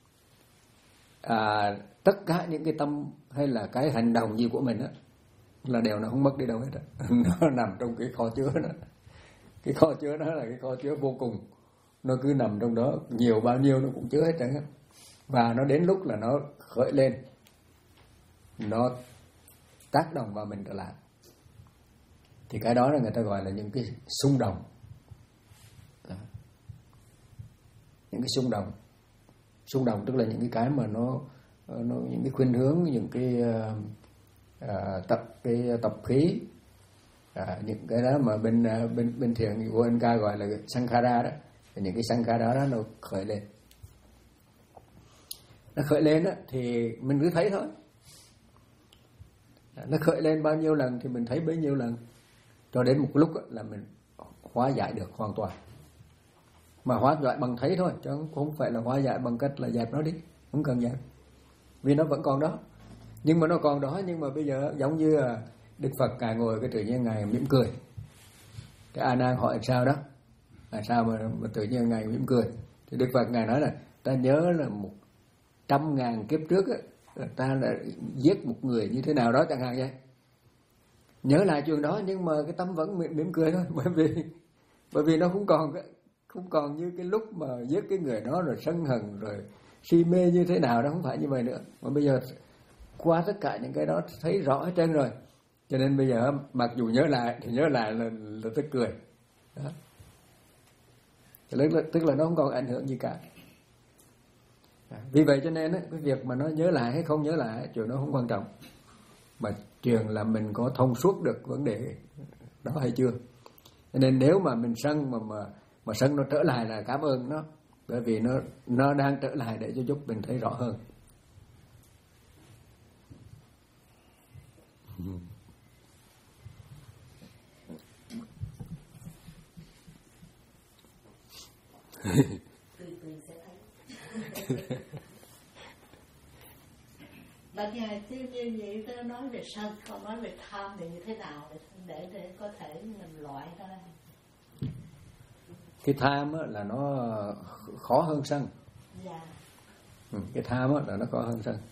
S1: à, tất cả những cái tâm hay là cái hành động gì của mình đó, là đều nó không mất đi đâu hết. Nó nằm trong cái kho chứa đó. Cái kho chứa đó là cái kho chứa vô cùng. Nó cứ nằm trong đó, nhiều bao nhiêu nó cũng chứa hết trơn á. Và nó đến lúc là nó khởi lên, nó tác động vào mình trở lại, thì cái đó là người ta gọi là những cái xung động đó. Những cái xung động. Xung động tức là những cái cái mà nó, nó những cái khuynh hướng, những cái À, tập cái tập khí, à, những cái đó mà bên bên bên thiền của anh ca gọi là sankhara đó, thì những cái sankhara đó nó khởi lên, nó khởi lên đó, thì mình cứ thấy thôi. À, nó khởi lên bao nhiêu lần thì mình thấy bấy nhiêu lần, cho đến một lúc là mình hóa giải được hoàn toàn. Mà hóa giải bằng thấy thôi, chứ không phải là hóa giải bằng cách là dẹp nó đi, không cần dẹp, vì nó vẫn còn đó. Nhưng mà nó còn đó, nhưng mà bây giờ giống như Đức Phật Ngài ngồi cái tự nhiên Ngài mỉm cười. Cái A Nan hỏi sao đó, là sao mà, mà tự nhiên Ngài mỉm cười. Thì Đức Phật Ngài nói là ta nhớ là một trăm ngàn kiếp trước á, ta đã giết một người như thế nào đó chẳng hạn vậy. Nhớ lại chuyện đó nhưng mà cái tâm vẫn mỉm cười thôi, bởi vì bởi vì nó không còn không còn như cái lúc mà giết cái người đó rồi sân hận rồi si mê như thế nào đó, không phải như vậy nữa. Mà bây giờ qua tất cả những cái đó thấy rõ hết trơn rồi, cho nên bây giờ mặc dù nhớ lại thì nhớ lại là, là tức cười đó. Tức là, tức là nó không còn ảnh hưởng gì cả. Vì vậy cho nên cái việc mà nó nhớ lại hay không nhớ lại chuyện nó không quan trọng, mà chuyện là mình có thông suốt được vấn đề đó hay chưa. Nên nếu mà mình sân mà mà mà sân nó trở lại là cảm ơn nó, bởi vì nó nó đang trở lại để cho giúp mình thấy rõ hơn.
S2: từ từ sẽ thấy. Bạn ngài chứ như vậy tôi nói về sân, còn nói về tham thì như thế nào để để có thể mình loại ra.
S1: Cái tham á, là nó khó hơn sân.
S2: Dạ.
S1: Ừ, cái tham á, là nó khó hơn sân.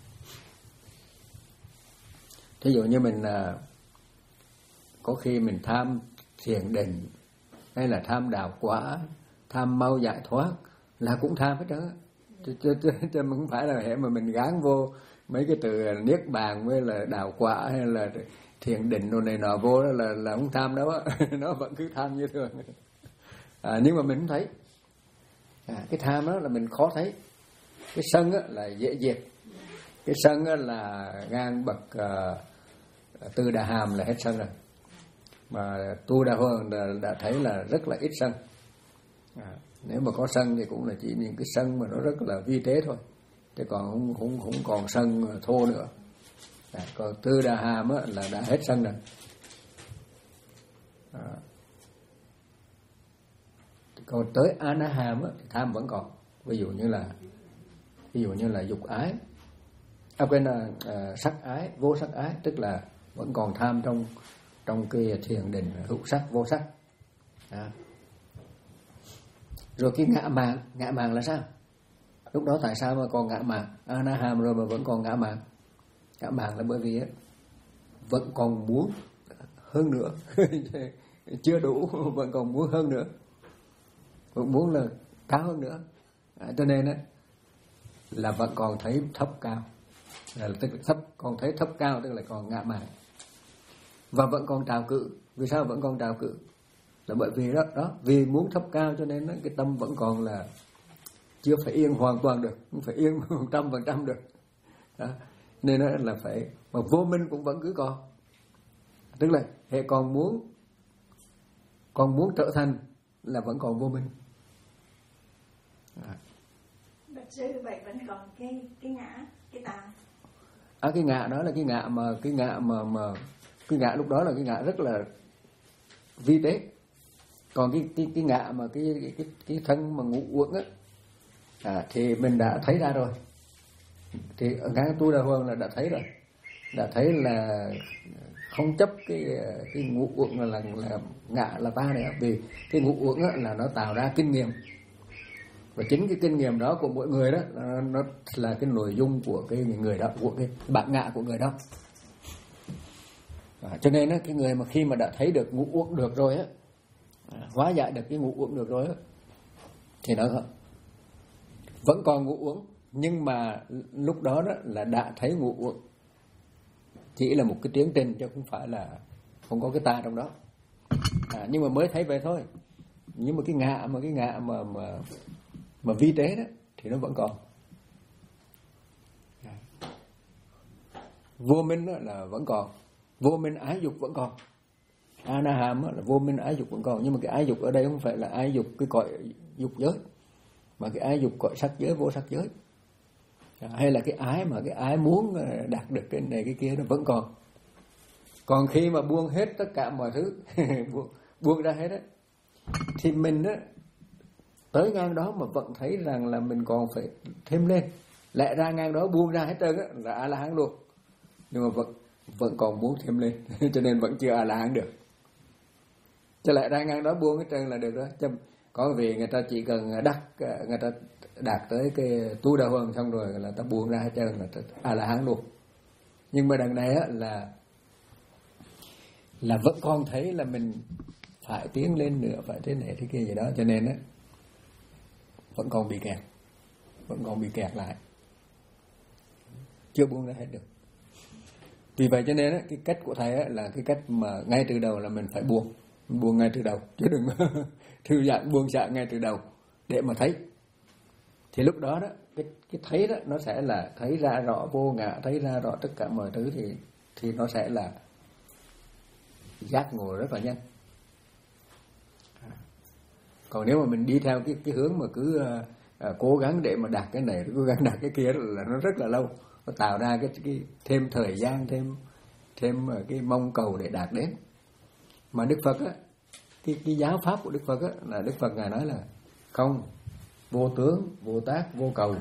S1: Thí dụ như mình à, có khi mình tham thiền định, hay là tham đạo quả, tham mau giải thoát, là cũng tham hết trơn. Chứ, chứ, chứ, chứ không phải là hệ mà mình gán vô mấy cái từ niết bàn với là đạo quả hay là thiền định đồ này nọ vô đó là là không tham đâu á. Nó vẫn cứ tham như thường. À, nhưng mà mình không thấy. À, cái tham đó là mình khó thấy. Cái sân á, là dễ diệt. Cái sân á, là ngang bậc uh, Tư Đà Hàm là hết sân rồi. Mà Tu Đà Hoàng đã, đã thấy là rất là ít sân. À, nếu mà có sân thì cũng là chỉ những cái sân mà nó rất là vi tế thôi, chứ còn không không không còn sân thô nữa. À, còn Tư Đà Hàm á, là đã hết sân rồi. À, còn tới A Na Hàm á, thì tham vẫn còn. Ví dụ như là ví dụ như là dục ái, à, quên là uh, sắc ái, vô sắc ái, tức là vẫn còn tham trong trong cái thiền định hữu sắc vô sắc. À. Rồi cái ngã mạn, ngã mạn là sao? Lúc đó tại sao mà còn ngã mạn? A Na Hàm rồi mà vẫn còn ngã mạn. Ngã mạn là bởi vì ấy, vẫn còn muốn hơn nữa. Chưa đủ, vẫn còn muốn hơn nữa. Vẫn muốn là cao hơn nữa. À, cho nên ấy, là vẫn còn thấy thấp cao. Là tức là thấp, còn thấy thấp cao tức là còn ngã mạn. Và vẫn còn trào cự. Vì sao vẫn còn trào cự? Là bởi vì đó, đó vì muốn thấp cao cho nên đó, cái tâm vẫn còn là chưa phải yên hoàn toàn được, không phải yên một trăm phần trăm được. Đó. Nên đó là phải, mà vô minh cũng vẫn cứ còn. Tức là hệ còn muốn còn muốn trở thành là vẫn còn vô minh.
S4: Bạch sư vậy vẫn còn cái cái ngã, cái tà.
S1: À, cái ngã đó là cái ngã mà cái ngã mà mà cái ngã lúc đó là cái ngã rất là vi tế. Còn cái cái cái ngã mà cái cái cái thân mà ngũ uẩn á, à, thì mình đã thấy ra rồi. Thì ở ngang Tu Đà Hoàng là đã thấy rồi, đã thấy là không chấp cái cái ngũ uẩn là, là là ngã là ta nữa, vì cái ngũ uẩn á là nó tạo ra kinh nghiệm, và chính cái kinh nghiệm đó của mỗi người đó nó, nó là cái nội dung của cái người đó, của cái bản ngã của người đó. À, cho nên á, cái người mà khi mà đã thấy được ngũ uẩn được rồi á, hóa giải được cái ngũ uẩn được rồi á, thì nó vẫn còn ngũ uẩn, nhưng mà lúc đó đó là đã thấy ngũ uẩn, chỉ là một cái tiến trình chứ không phải là không có cái ta trong đó. À, nhưng mà mới thấy vậy thôi. Nhưng mà cái ngã mà cái ngã mà mà mà vi tế đó thì nó vẫn còn. À. Vô minh đó là vẫn còn, vô minh ái dục vẫn còn. A Na Hàm là vô minh ái dục vẫn còn, nhưng mà cái ái dục ở đây không phải là ái dục cái cõi dục giới, mà cái ái dục cõi sắc giới, vô sắc giới. À, hay là cái ái mà cái ái muốn đạt được cái này cái kia nó vẫn còn. Còn khi mà buông hết tất cả mọi thứ buông, buông ra hết á, thì mình á tới ngang đó mà vẫn thấy rằng là mình còn phải thêm lên. Lẽ ra ngang đó buông ra hết trơn á là A La Hán luôn, nhưng mà vẫn vẫn còn muốn thêm lên cho nên vẫn chưa A La Hán được. Cho lại ra ngang đó buông hết trơn là được đó. Chứ có vì người ta chỉ cần đắc, người ta đạt tới cái Tu Đà Hoàng xong rồi là ta buông ra hết trơn là A La Hán luôn. Nhưng mà đằng này á là là vẫn còn thấy là mình phải tiến lên nữa, phải thế này thế kia gì đó, cho nên á vẫn còn bị kẹt, vẫn còn bị kẹt lại, chưa buông ra hết được. Vì vậy cho nên á, cái cách của thầy á, là cái cách mà ngay từ đầu là mình phải buông, buông ngay từ đầu, chứ đừng thư giãn buông xả ngay từ đầu để mà thấy. Thì lúc đó đó cái cái thấy đó nó sẽ là thấy ra rõ vô ngã, thấy ra rõ tất cả mọi thứ, thì thì nó sẽ là giác ngộ rất là nhanh. Còn nếu mà mình đi theo cái cái hướng mà cứ uh, uh, cố gắng để mà đạt cái này, cố gắng đạt cái kia là nó rất là lâu, nó tạo ra cái, cái thêm thời gian, thêm thêm uh, cái mong cầu để đạt đến. Mà Đức Phật á, cái cái giáo pháp của Đức Phật á, là Đức Phật ngài nói là không, vô tướng, vô tác, vô cầu.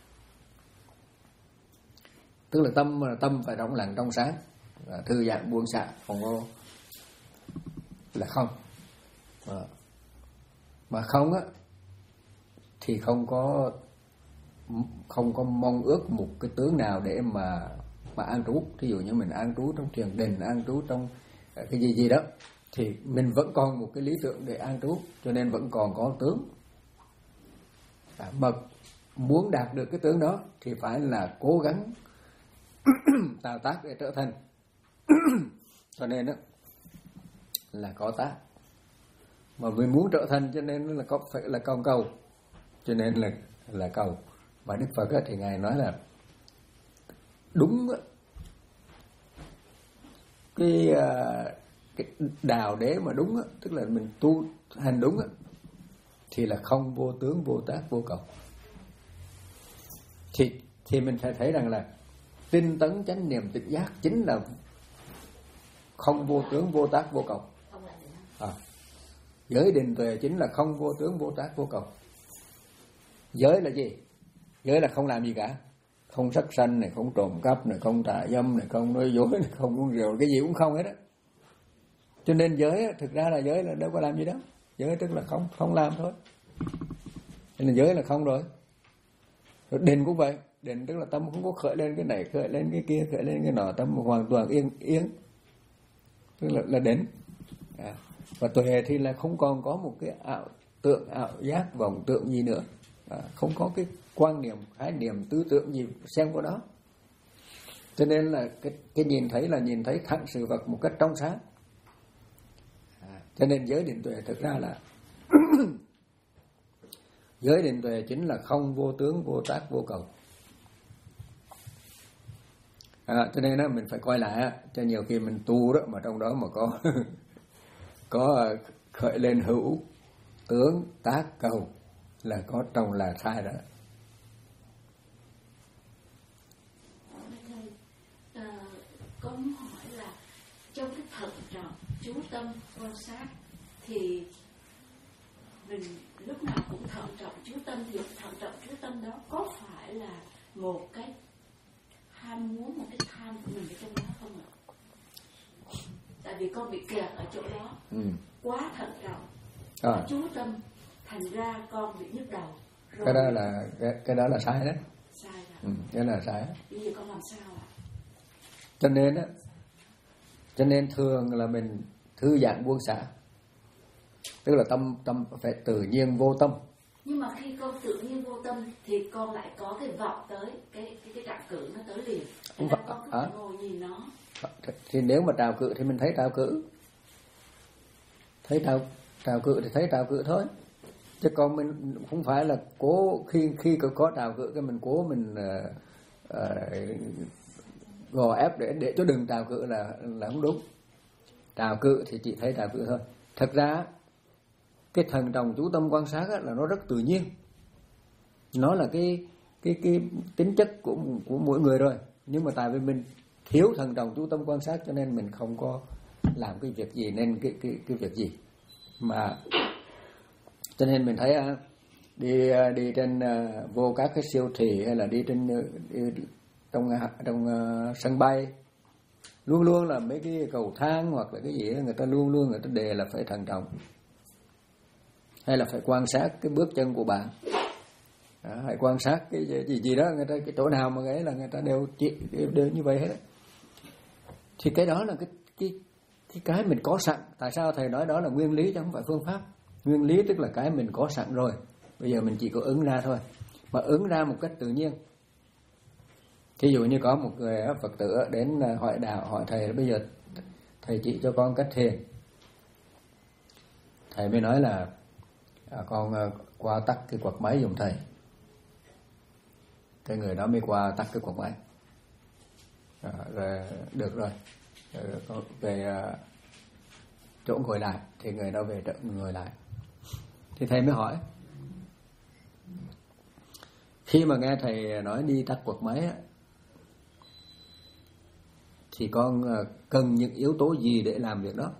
S1: Tức là tâm tâm phải rộng lặng trong sáng, thư giãn buông xả, không có là không. À. Mà không á thì không có không có mong ước một cái tướng nào để mà mà an trú. Thí dụ như mình an trú trong thiền định, an trú trong cái gì gì đó, thì mình vẫn còn một cái lý tưởng để an trú, cho nên vẫn còn có tướng. À, mà muốn đạt được cái tướng đó thì phải là cố gắng tạo tác để trở thành. Cho nên đó là có tác. Mà mình muốn trở thành cho nên là có phải là con cầu, cho nên là là cầu. Và Đức Phật thì ngài nói là đúng cái cái đạo đế mà đúng, tức là mình tu hành đúng thì là không vô tướng, vô tác, vô cầu. Thì thì mình phải thấy rằng là tinh tấn chánh niệm tỉnh giác chính là không vô tướng, vô tác, vô cầu. À, giới định tuệ chính là không vô tướng, vô tác, vô cầu. Giới là gì? Giới là không làm gì cả, không sát sanh này, không trộm cắp này, không tà dâm này, không nói dối này, không uống rượu, cái gì cũng không hết á. Cho nên giới thực ra là giới là đâu có làm gì đâu. Giới tức là không không làm thôi. Nên là giới là không rồi. Rồi định cũng vậy, định tức là tâm không có khởi lên cái này, khởi lên cái kia, khởi lên cái nọ, tâm hoàn toàn yên yên, tức là là định. À. Và tuệ thì là không còn có một cái ảo tượng, ảo giác, vọng tượng gì nữa, à, không có cái quan niệm, khái niệm, tư tưởng gì xem có đó. Cho nên là cái, cái nhìn thấy là nhìn thấy thẳng sự vật một cách trong sáng. À, cho nên giới định tuệ thực ra là giới định tuệ chính là không vô tướng, vô tác, vô cầu. À, cho nên đó, mình phải coi lại, cho nhiều khi mình tu đó mà trong đó mà có có khởi lên hữu tướng tác cầu là có trong là sai rồi.
S2: Thầy, à, con muốn hỏi là trong cái thận trọng chú tâm quan sát thì mình lúc nào cũng thận trọng chú tâm, thì thận trọng chú tâm đó có phải là một cái ham muốn, một cái tham của mình ở trong đó không ạ? Tại vì con bị kẹt ở chỗ đó, ừ. quá thận trọng, à. chú tâm, thành ra con bị nhức đầu. Rồi
S1: cái đó là cái, cái đó là sai đấy.
S2: Sai rồi.
S1: Ừ, cái là sai.
S2: Bây giờ con làm sao ạ?
S1: Cho nên á, cho nên thường là mình thư giãn buông xả, tức là tâm tâm phải tự nhiên vô tâm.
S2: Nhưng mà khi con tự nhiên vô tâm thì con lại có cái vọng tới cái cái cái trạo cử nó tới liền. Thế nên con cứ phải ngồi nhìn nó.
S1: Thì nếu mà trào cự thì mình thấy trào cự, thấy trào trào cự thì thấy trào cự thôi, chứ còn mình không phải là cố khi khi có trào cự cái mình cố mình uh, uh, gò ép để để cho đừng trào cự là là không đúng. Trào cự thì chỉ thấy trào cự thôi. Thật ra cái thần trọng chú tâm quan sát là nó rất tự nhiên, nó là cái cái cái tính chất của của mỗi người rồi. Nhưng mà tại vì mình thiếu thần trọng chú tâm quan sát cho nên mình không có làm cái việc gì, nên cái cái cái việc gì mà cho nên mình thấy đi đi trên vô các cái siêu thị hay là đi trên đi trong trong sân bay, luôn luôn là mấy cái cầu thang hoặc là cái gì đó, người ta luôn luôn người ta đề là phải thận trọng, hay là phải quan sát cái bước chân của bạn, à, hãy quan sát cái gì gì đó, người ta cái chỗ nào mà ấy là người ta đều chỉ đều, đều như vậy hết. Thì cái đó là cái cái cái cái mình có sẵn. Tại sao thầy nói đó là nguyên lý chứ không phải phương pháp? Nguyên lý tức là cái mình có sẵn rồi, bây giờ mình chỉ có ứng ra thôi, mà ứng ra một cách tự nhiên. Thí dụ như có một người Phật tử đến hỏi đạo, hỏi thầy bây giờ thầy chỉ cho con cách thiền. Thầy mới nói là à, con qua tắt cái quạt máy giùm thầy. Cái người đó mới qua tắt cái quạt máy. À, rồi được rồi, rồi về chỗ ngồi lại thì người đó về ngồi lại. Thì thầy mới hỏi, khi mà nghe thầy nói đi tắt quạt máy á, thì con cần những yếu tố gì để làm việc đó?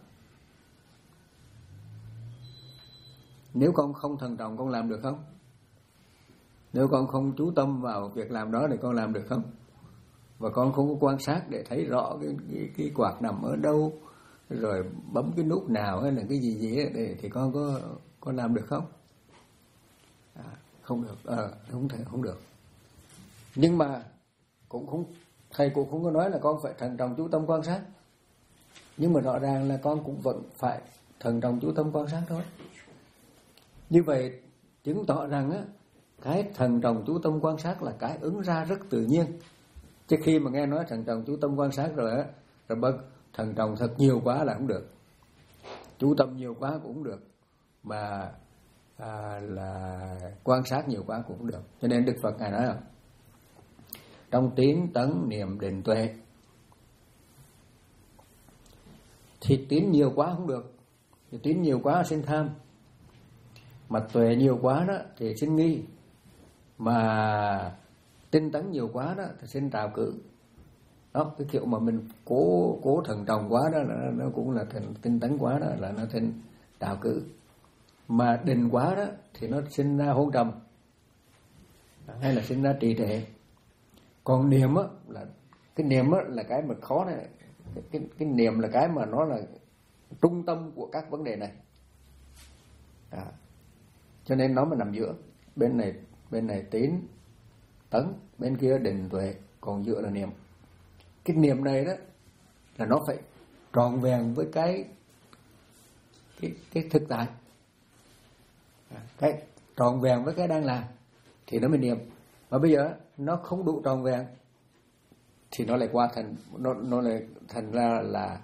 S1: Nếu con không thận trọng, con làm được không? Nếu con không chú tâm vào việc làm đó thì con làm được không? Và con không có quan sát để thấy rõ cái, cái, cái quạt nằm ở đâu, rồi bấm cái nút nào hay là cái gì gì ấy, để, thì con có con làm được không? À, không được, à, không thể không được. Nhưng mà cũng không, thầy cũng không có nói là con phải thận trọng chú tâm quan sát. Nhưng mà rõ ràng là con cũng vẫn phải thận trọng chú tâm quan sát thôi. Như vậy chứng tỏ rằng á, cái thận trọng chú tâm quan sát là cái ứng ra rất tự nhiên. Chứ khi mà nghe nói thận trọng chú tâm quan sát rồi á, rồi bật thận trọng thật nhiều quá là không được, chú tâm nhiều quá cũng không được, mà à, là quan sát nhiều quá cũng không được. Cho nên Đức Phật Ngài nói là trong tín tấn niệm định tuệ, thì tín nhiều quá không được, thì tín nhiều quá sinh tham, mà tuệ nhiều quá đó thì sinh nghi, mà tinh tấn nhiều quá đó thì sinh trào cử. Đó, cái kiểu mà mình cố cố thận trọng quá đó là nó cũng là thành tinh tấn quá đó là nó thành trào cử, mà định quá đó thì nó sinh ra hôn trầm, hay là sinh ra trì trệ. Còn niệm á, là cái niệm á là cái mà khó này, cái, cái, cái niệm là cái mà nó là trung tâm của các vấn đề này. À, cho nên nó mới nằm giữa, bên này bên này tín tấn, bên kia định tuệ, còn giữa là niệm. Cái niệm này đó là nó phải trọn vẹn với cái cái cái thực tại, à, cái trọn vẹn với cái đang làm thì nó mới niệm. Mà bây giờ nó không đủ trọn vẹn thì nó lại qua thành nó nó lại thành ra là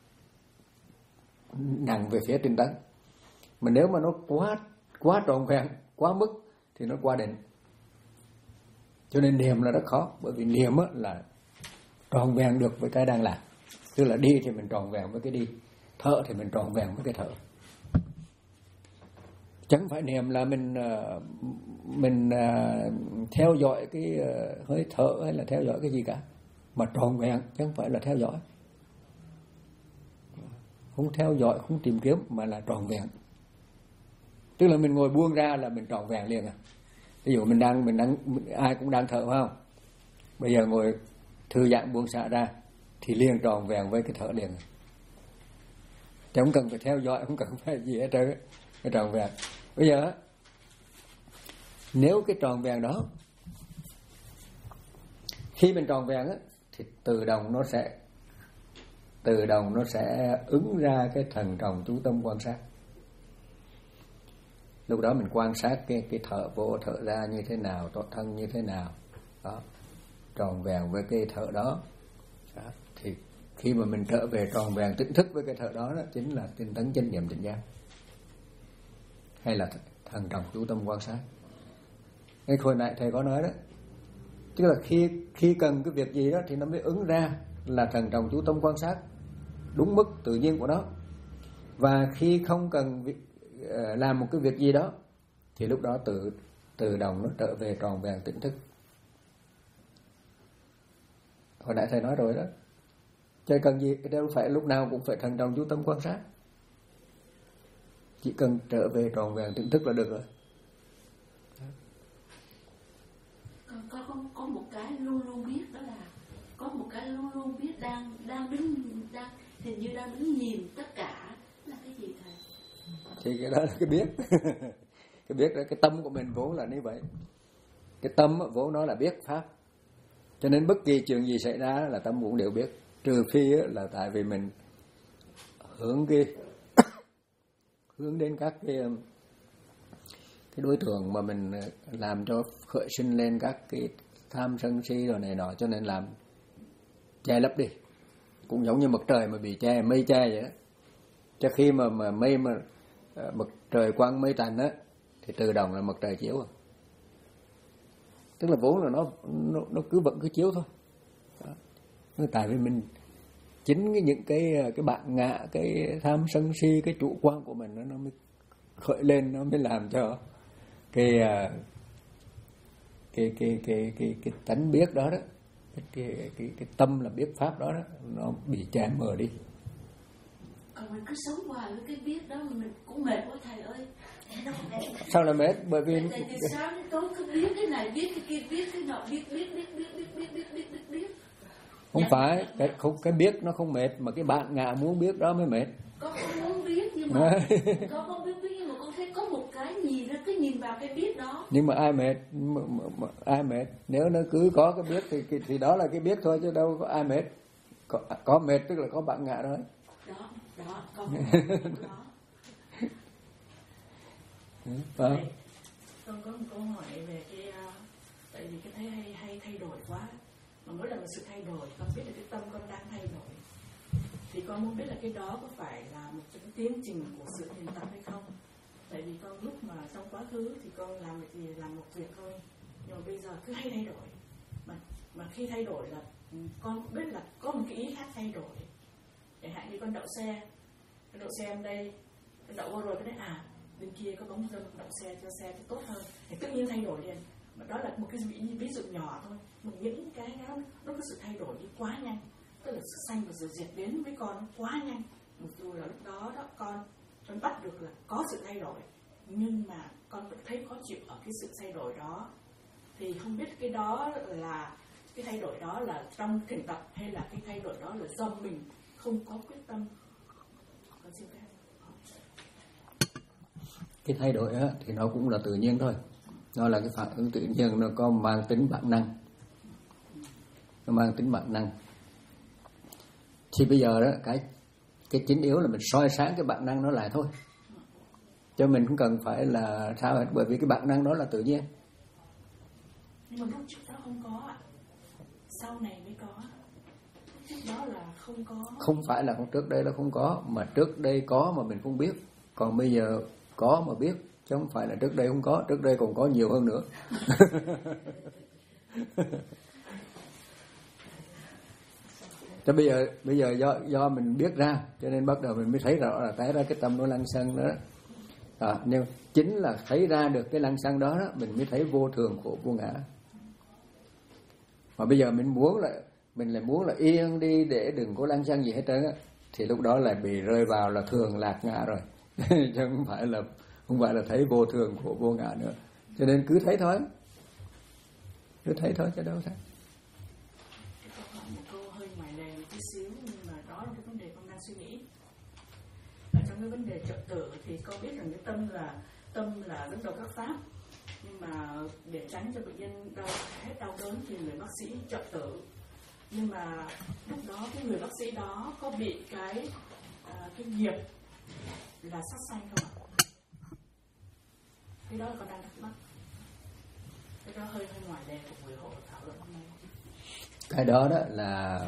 S1: nặng về phía tinh tấn. Mà nếu mà nó quá quá trọn vẹn, quá mức thì nó qua định. Cho nên niệm là rất khó, bởi vì niệm là trọn vẹn được với cái đang làm. Tức là đi thì mình trọn vẹn với cái đi, thở thì mình trọn vẹn với cái thở. Chẳng phải niệm là mình mình theo dõi cái hơi thở hay là theo dõi cái gì cả, mà trọn vẹn, chẳng phải là theo dõi, không theo dõi, không tìm kiếm, mà là trọn vẹn. Tức là mình ngồi buông ra là mình trọn vẹn liền à. Ví dụ mình đang mình đang ai cũng đang thở phải không? Bây giờ ngồi thư giãn buông xả ra thì liền trọn vẹn với cái thở liền. Chứ không cần phải theo dõi, không cần phải gì hết trơn, cái trọn vẹn. Bây giờ nếu cái trọn vẹn đó, khi mình trọn vẹn á, thì tự động nó sẽ tự động nó sẽ ứng ra cái thần trọng chú tâm quan sát. Lúc đó mình quan sát cái cái thở vô thở ra như thế nào, toàn thân như thế nào, đó, tròn vẹn với cái thở đó. Đó, thì khi mà mình trở về tròn vẹn tỉnh thức với cái thở đó, đó chính là tinh tấn chánh niệm tỉnh giác, hay là thần trọng chú tâm quan sát. Cái hồi nãy thầy có nói đó, tức là khi khi cần cái việc gì đó thì nó mới ứng ra là thần trọng chú tâm quan sát đúng mức tự nhiên của nó. Và khi không cần việc, làm một cái việc gì đó thì lúc đó tự tự động nó trở về tròn vẹn tỉnh thức. Hồi nãy thầy nói rồi đó, chứ cần gì đâu phải lúc nào cũng phải thần trọng chú tâm quan sát, chỉ cần trở về tròn vẹn tỉnh thức là được rồi.
S2: Có, có, có một cái luôn luôn biết, đó là có một cái luôn luôn biết đang đang đứng đang hình như đang đứng nhìn tất cả, là cái gì thầy?
S1: Thì cái đó là cái biết. Cái biết đó, cái tâm của mình vốn là như vậy. Cái tâm vốn nó là biết pháp, cho nên bất kỳ chuyện gì xảy ra là tâm cũng đều biết, trừ phi là tại vì mình hướng cái hướng đến các cái cái đối tượng mà mình làm cho khởi sinh lên các cái tham sân si rồi này nọ, cho nên làm che lấp đi. Cũng giống như mặt trời mà bị che, mây che vậy đó. Cho khi mà mà mây mà mặt trời quang mây tạnh á thì tự động là mặt trời chiếu. Tức là vốn là nó nó, nó cứ vẫn cứ chiếu thôi. Đó. Tại vì mình chính cái những cái cái bạn ngã, cái tham sân si, cái chủ quan của mình nó nó mới khởi lên nó mới làm cho cái cái cái cái cái cái tánh biết đó đó, cái cái cái, cái tâm là biết pháp đó đó, nó bị che mờ đi.
S2: Còn mình cứ sống hoài với cái biết đó mình cũng mệt quá thầy ơi.
S1: Sao là mệt? Bởi vì
S2: tại từ sáng đến tối cứ biết cái này biết cái kia biết cái nọ biết biết biết biết biết biết biết biết biết biết
S1: không dạ, phải cái không cái biết nó không mệt, mà cái bạn ngạ muốn biết đó mới mệt.
S2: Con không muốn biết nhưng mà con không biết biết nhưng mà con thấy có một cái nhìn nó cứ nhìn vào cái biết đó.
S1: Nhưng mà ai mệt mà, mà, mà, ai mệt nếu nó cứ có cái biết thì, thì thì đó là cái biết thôi chứ đâu có ai mệt. Có, có mệt tức là có bạn ngạ đó.
S2: Đó đó con đó.
S1: Vâng.
S2: Con có một câu hỏi về cái uh, tại vì cái thấy hay hay thay đổi quá, mà mỗi lần một sự thay đổi con biết là cái tâm con đang thay đổi, thì con muốn biết là cái đó có phải là một cái tiến trình của sự thiền tập hay không. Tại vì con lúc mà trong quá khứ thì con làm việc gì làm một việc thôi, nhưng mà bây giờ cứ hay thay đổi, mà mà khi thay đổi là con biết là có một cái ý khác thay đổi. Chẳng hạn như con đậu xe, con đậu xe ở đây, con đậu vô rồi cái đấy à bên kia có bóng dâm, đậu xe cho xe cho tốt hơn thì tự nhiên thay đổi liền. Mà đó là một cái ví, ví dụ nhỏ thôi, mà những cái đó nó có sự thay đổi đi quá nhanh, tức là sự sanh và sự diệt đến với con quá nhanh. Mặc dù là lúc đó đó con con bắt được là có sự thay đổi, nhưng mà con vẫn thấy khó chịu ở cái sự thay đổi đó. Thì không biết cái đó là cái thay đổi đó là trong thiền tập hay là cái thay đổi đó là do mình không có quyết tâm. Con xin phép.
S1: Cái thay đổi á, thì nó cũng là tự nhiên thôi, nó là cái phản ứng tự nhiên, nó có mang tính bản năng, nó mang tính bản năng. Thì bây giờ đó cái cái chính yếu là mình soi sáng cái bản năng nó lại thôi, cho mình không cần phải là sao hết, bởi vì cái bản năng đó là tự nhiên.
S2: Nhưng mà lúc trước đó không có ạ, sau này mới có. Trước đó là không có.
S1: Không phải là không, trước đây là không có, mà trước đây có mà mình không biết, còn bây giờ có mà biết, chứ không phải là trước đây không có, trước đây còn có nhiều hơn nữa. Cho bây giờ bây giờ do do mình biết ra cho nên bắt đầu mình mới thấy rõ là thấy ra cái tâm nó lăng xăng đó. À, nhưng chính là thấy ra được cái lăng xăng đó, đó mình mới thấy vô thường khổ vô ngã. Mà bây giờ mình muốn là mình lại muốn là yên đi để đừng có lăng xăng gì hết trơn á, thì lúc đó lại bị rơi vào là thường lạc ngã rồi. Chứ không phải là không phải là thấy vô thường khổ vô ngã nữa. Cho nên cứ thấy thôi, cứ thấy thôi chứ đâu sao.
S2: Có một câu hơi ngoài lề một tí xíu, nhưng mà đó là cái vấn đề con đang suy nghĩ. Ở trong cái vấn đề trợ tử thì con biết rằng cái tâm là tâm là dẫn đầu các pháp, nhưng mà để tránh cho bệnh nhân đau hết đau đớn thì người bác sĩ trợ tử. Nhưng mà lúc đó cái người bác sĩ đó có bị cái uh, cái nghiệp là sát sanh không ạ? Cái đó là con đang thắc mắc. Cái đó hơi hơi ngoài lề của buổi hội thảo luận hôm nay.
S1: Cái đó đó là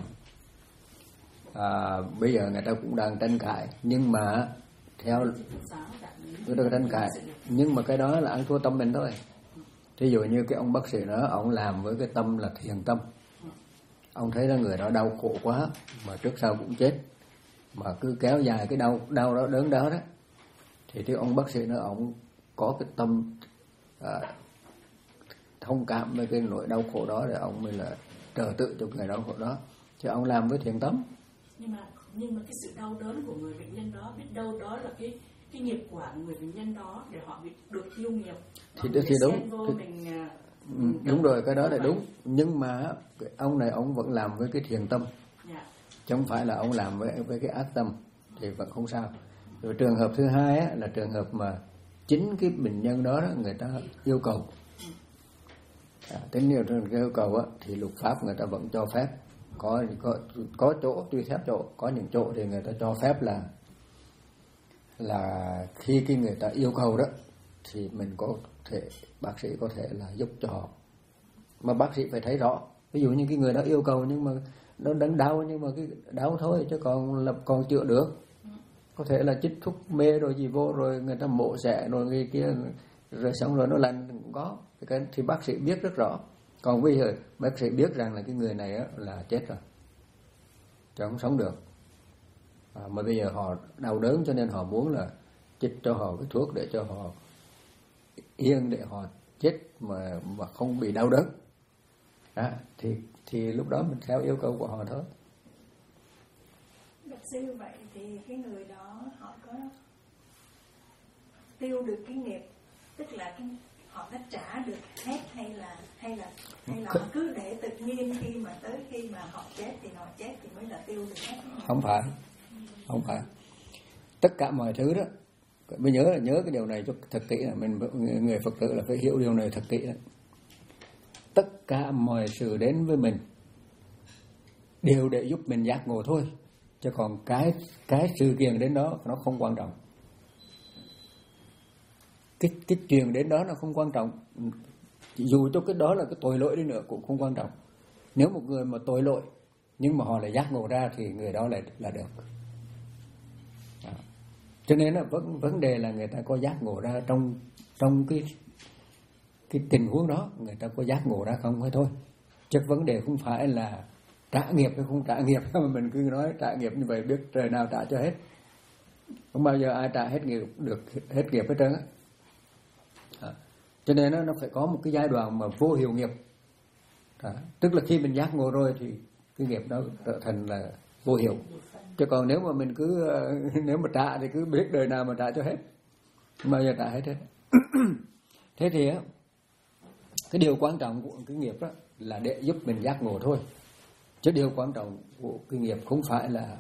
S1: à, bây giờ người ta cũng đang tranh cãi, nhưng mà theo người ta tranh cãi, nhưng mà cái đó là ăn thua tâm mình thôi. Thí dụ như cái ông bác sĩ đó, ông làm với cái tâm là thiền tâm, ông thấy là người đó đau khổ quá mà trước sau cũng chết, mà cứ kéo dài cái đau đau đó đớn đó đó, thì cái ông bác sĩ đó ông có cái tâm à, thông cảm với cái nỗi đau khổ đó, để ông mới là trợ tự cho người đau khổ đó, chứ ông làm với thiền tâm.
S2: Nhưng mà nhưng mà cái sự đau đớn của người bệnh nhân đó, biết đâu đó là cái cái nghiệp quả của người bệnh nhân đó để họ bị được tiêu nghiệp.
S1: Thì thì đúng. Thì,
S2: mình,
S1: ừ, đúng rồi, cái đó là đúng. Nhưng mà ông này ông vẫn làm với cái thiền tâm, yeah. Chứ không phải là ông làm với với cái ác tâm, thì vẫn không sao. Rồi trường hợp thứ hai á, là trường hợp mà chính cái bệnh nhân đó, đó người ta yêu cầu. À, tính nhiều trường yêu cầu á, thì luật pháp người ta vẫn cho phép. Có có có chỗ tùy theo chỗ, có những chỗ thì người ta cho phép là là khi cái người ta yêu cầu đó thì mình có thể, bác sĩ có thể là giúp cho họ, mà bác sĩ phải thấy rõ. Ví dụ như cái người đó yêu cầu nhưng mà nó đang đau, nhưng mà cái đau thôi chứ còn là còn chữa được, có thể là chích thuốc mê rồi gì vô rồi người ta mổ xẻ rồi người kia rồi xong rồi nó lành cũng có, cái thì bác sĩ biết rất rõ. Còn bây giờ bác sĩ biết rằng là cái người này là chết rồi, chứ không sống được, à, mà bây giờ họ đau đớn cho nên họ muốn là chích cho họ cái thuốc để cho họ yên, để họ chết mà mà không bị đau đớn. Đó, thì thì lúc đó mình theo yêu cầu của họ thôi.
S4: Bạch sư, vậy thì cái người đó họ có tiêu được cái nghiệp, tức là cái, họ đã trả được hết hay là hay là hay là họ cứ để tự nhiên khi mà tới khi mà họ chết thì họ chết thì mới là tiêu được hết?
S1: Không phải, không phải. Tất cả mọi thứ đó, mới nhớ là nhớ cái điều này cho thật kỹ, là mình người Phật tử là phải hiểu điều này thật kỹ đó. Tất cả mọi sự đến với mình đều để giúp mình giác ngộ thôi, chứ còn cái cái sự kiện đến đó nó không quan trọng. Cái cái chuyện đến đó nó không quan trọng, dù cho cái đó là cái tội lỗi đi nữa cũng không quan trọng. Nếu một người mà tội lỗi nhưng mà họ lại giác ngộ ra thì người đó lại là được. Đó. Cho nên là vấn vấn đề là người ta có giác ngộ ra trong trong cái cái tình huống đó, người ta có giác ngộ ra không hay thôi. Chứ vấn đề không phải là trả nghiệp hay không trả nghiệp, mà mình cứ nói trả nghiệp như vậy biết trời nào trả cho hết. Không bao giờ ai trả hết nghiệp được hết nghiệp hết trơn á. À, cho nên nó, nó phải có một cái giai đoạn mà vô hiệu nghiệp. À, tức là khi mình giác ngộ rồi thì cái nghiệp đó trở thành là vô hiệu. Chứ còn nếu mà mình cứ nếu mà trả thì cứ biết đời nào mà trả cho hết, không bao giờ trả hết hết. Thế thì á, cái điều quan trọng của cái nghiệp đó là để giúp mình giác ngộ thôi. Chứ điều quan trọng của cái nghiệp không phải là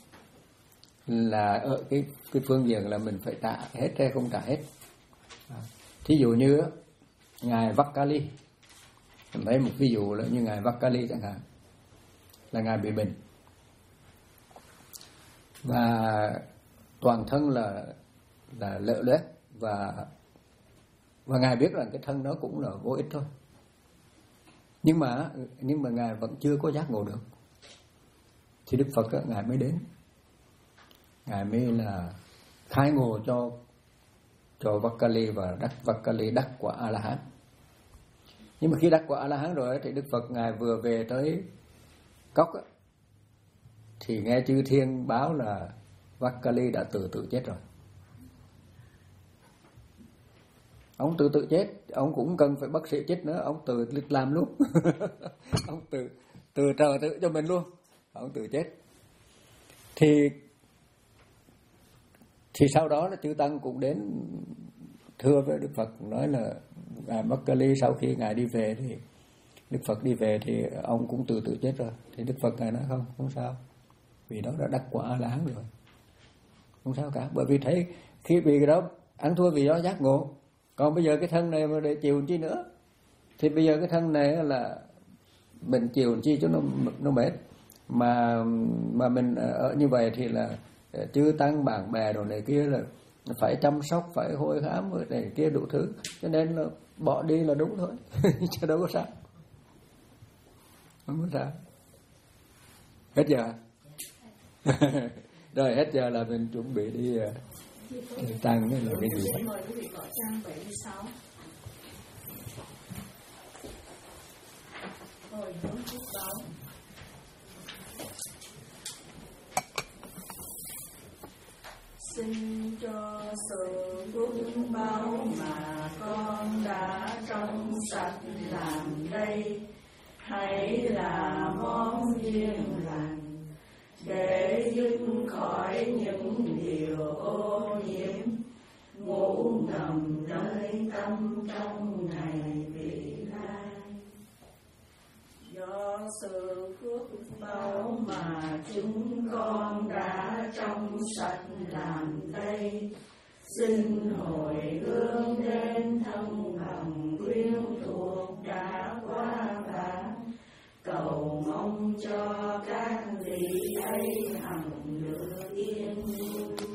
S1: là ở cái cái phương diện là mình phải trả hết hay không trả hết. À, thí dụ như ngài Vakkali, mình thấy một ví dụ là như ngài Vakkali chẳng hạn, là ngài bị bệnh và toàn thân là là lở loét, và và ngài biết rằng cái thân đó cũng là vô ích thôi, nhưng mà nhưng mà ngài vẫn chưa có giác ngộ được. Thì Đức Phật đó, ngài mới đến, ngài mới là khai ngộ cho cho Vakkali và đắc Vakkali đắc quả A La Hán. Nhưng mà khi đắc quả A La Hán rồi thì Đức Phật ngài vừa về tới cốc đó, thì nghe chư thiên báo là Vakkali đã tự tự chết rồi. Ông tự tự chết, ông cũng cần phải bác sĩ chết nữa, ông tự làm luôn. Ông tự tự trợ tự cho mình luôn, ông tự chết. Thì thì sau đó là chư tăng cũng đến thưa với Đức Phật, nói là ngài Vakkali sau khi ngài đi về thì Đức Phật đi về thì ông cũng tự tự chết rồi. Thì Đức Phật ngài nói không, không sao, vì đó đã đắc quả A La Hán rồi, không sao cả. Bởi vì thấy khi vì cái đó ăn thua vì đó giác ngộ. Còn bây giờ cái thân này mà để chịu chi nữa, thì bây giờ cái thân này là mình chịu chi cho nó nó mệt, mà mà mình ở như vậy thì là chư tăng bạn bè đồ này kia là phải chăm sóc, phải hôi khám rồi này kia đủ thứ, cho nên là bỏ đi là đúng thôi. Chứ đâu có sao, không có sao. Hết giờ. Rồi hết giờ là mình chuẩn bị đi tăng cái là cái gì?
S2: Mời quý vị gọi trang bảy mươi sáu. Hồi hướng phúc báo. Xin cho sự phúc báo mà con đã trong sạch làm đây, hãy là món duyên lành để dứt khỏi những điều ô nhiễm ngủ ngầm nơi tâm trong ngày vị lai. Do sự phước báo mà chúng con đã trong sạch làm đây, xin hồi hướng đến thân bằng quyến thuộc đã quá vãng, cầu mong cho các vị ấy hằng được yên vui.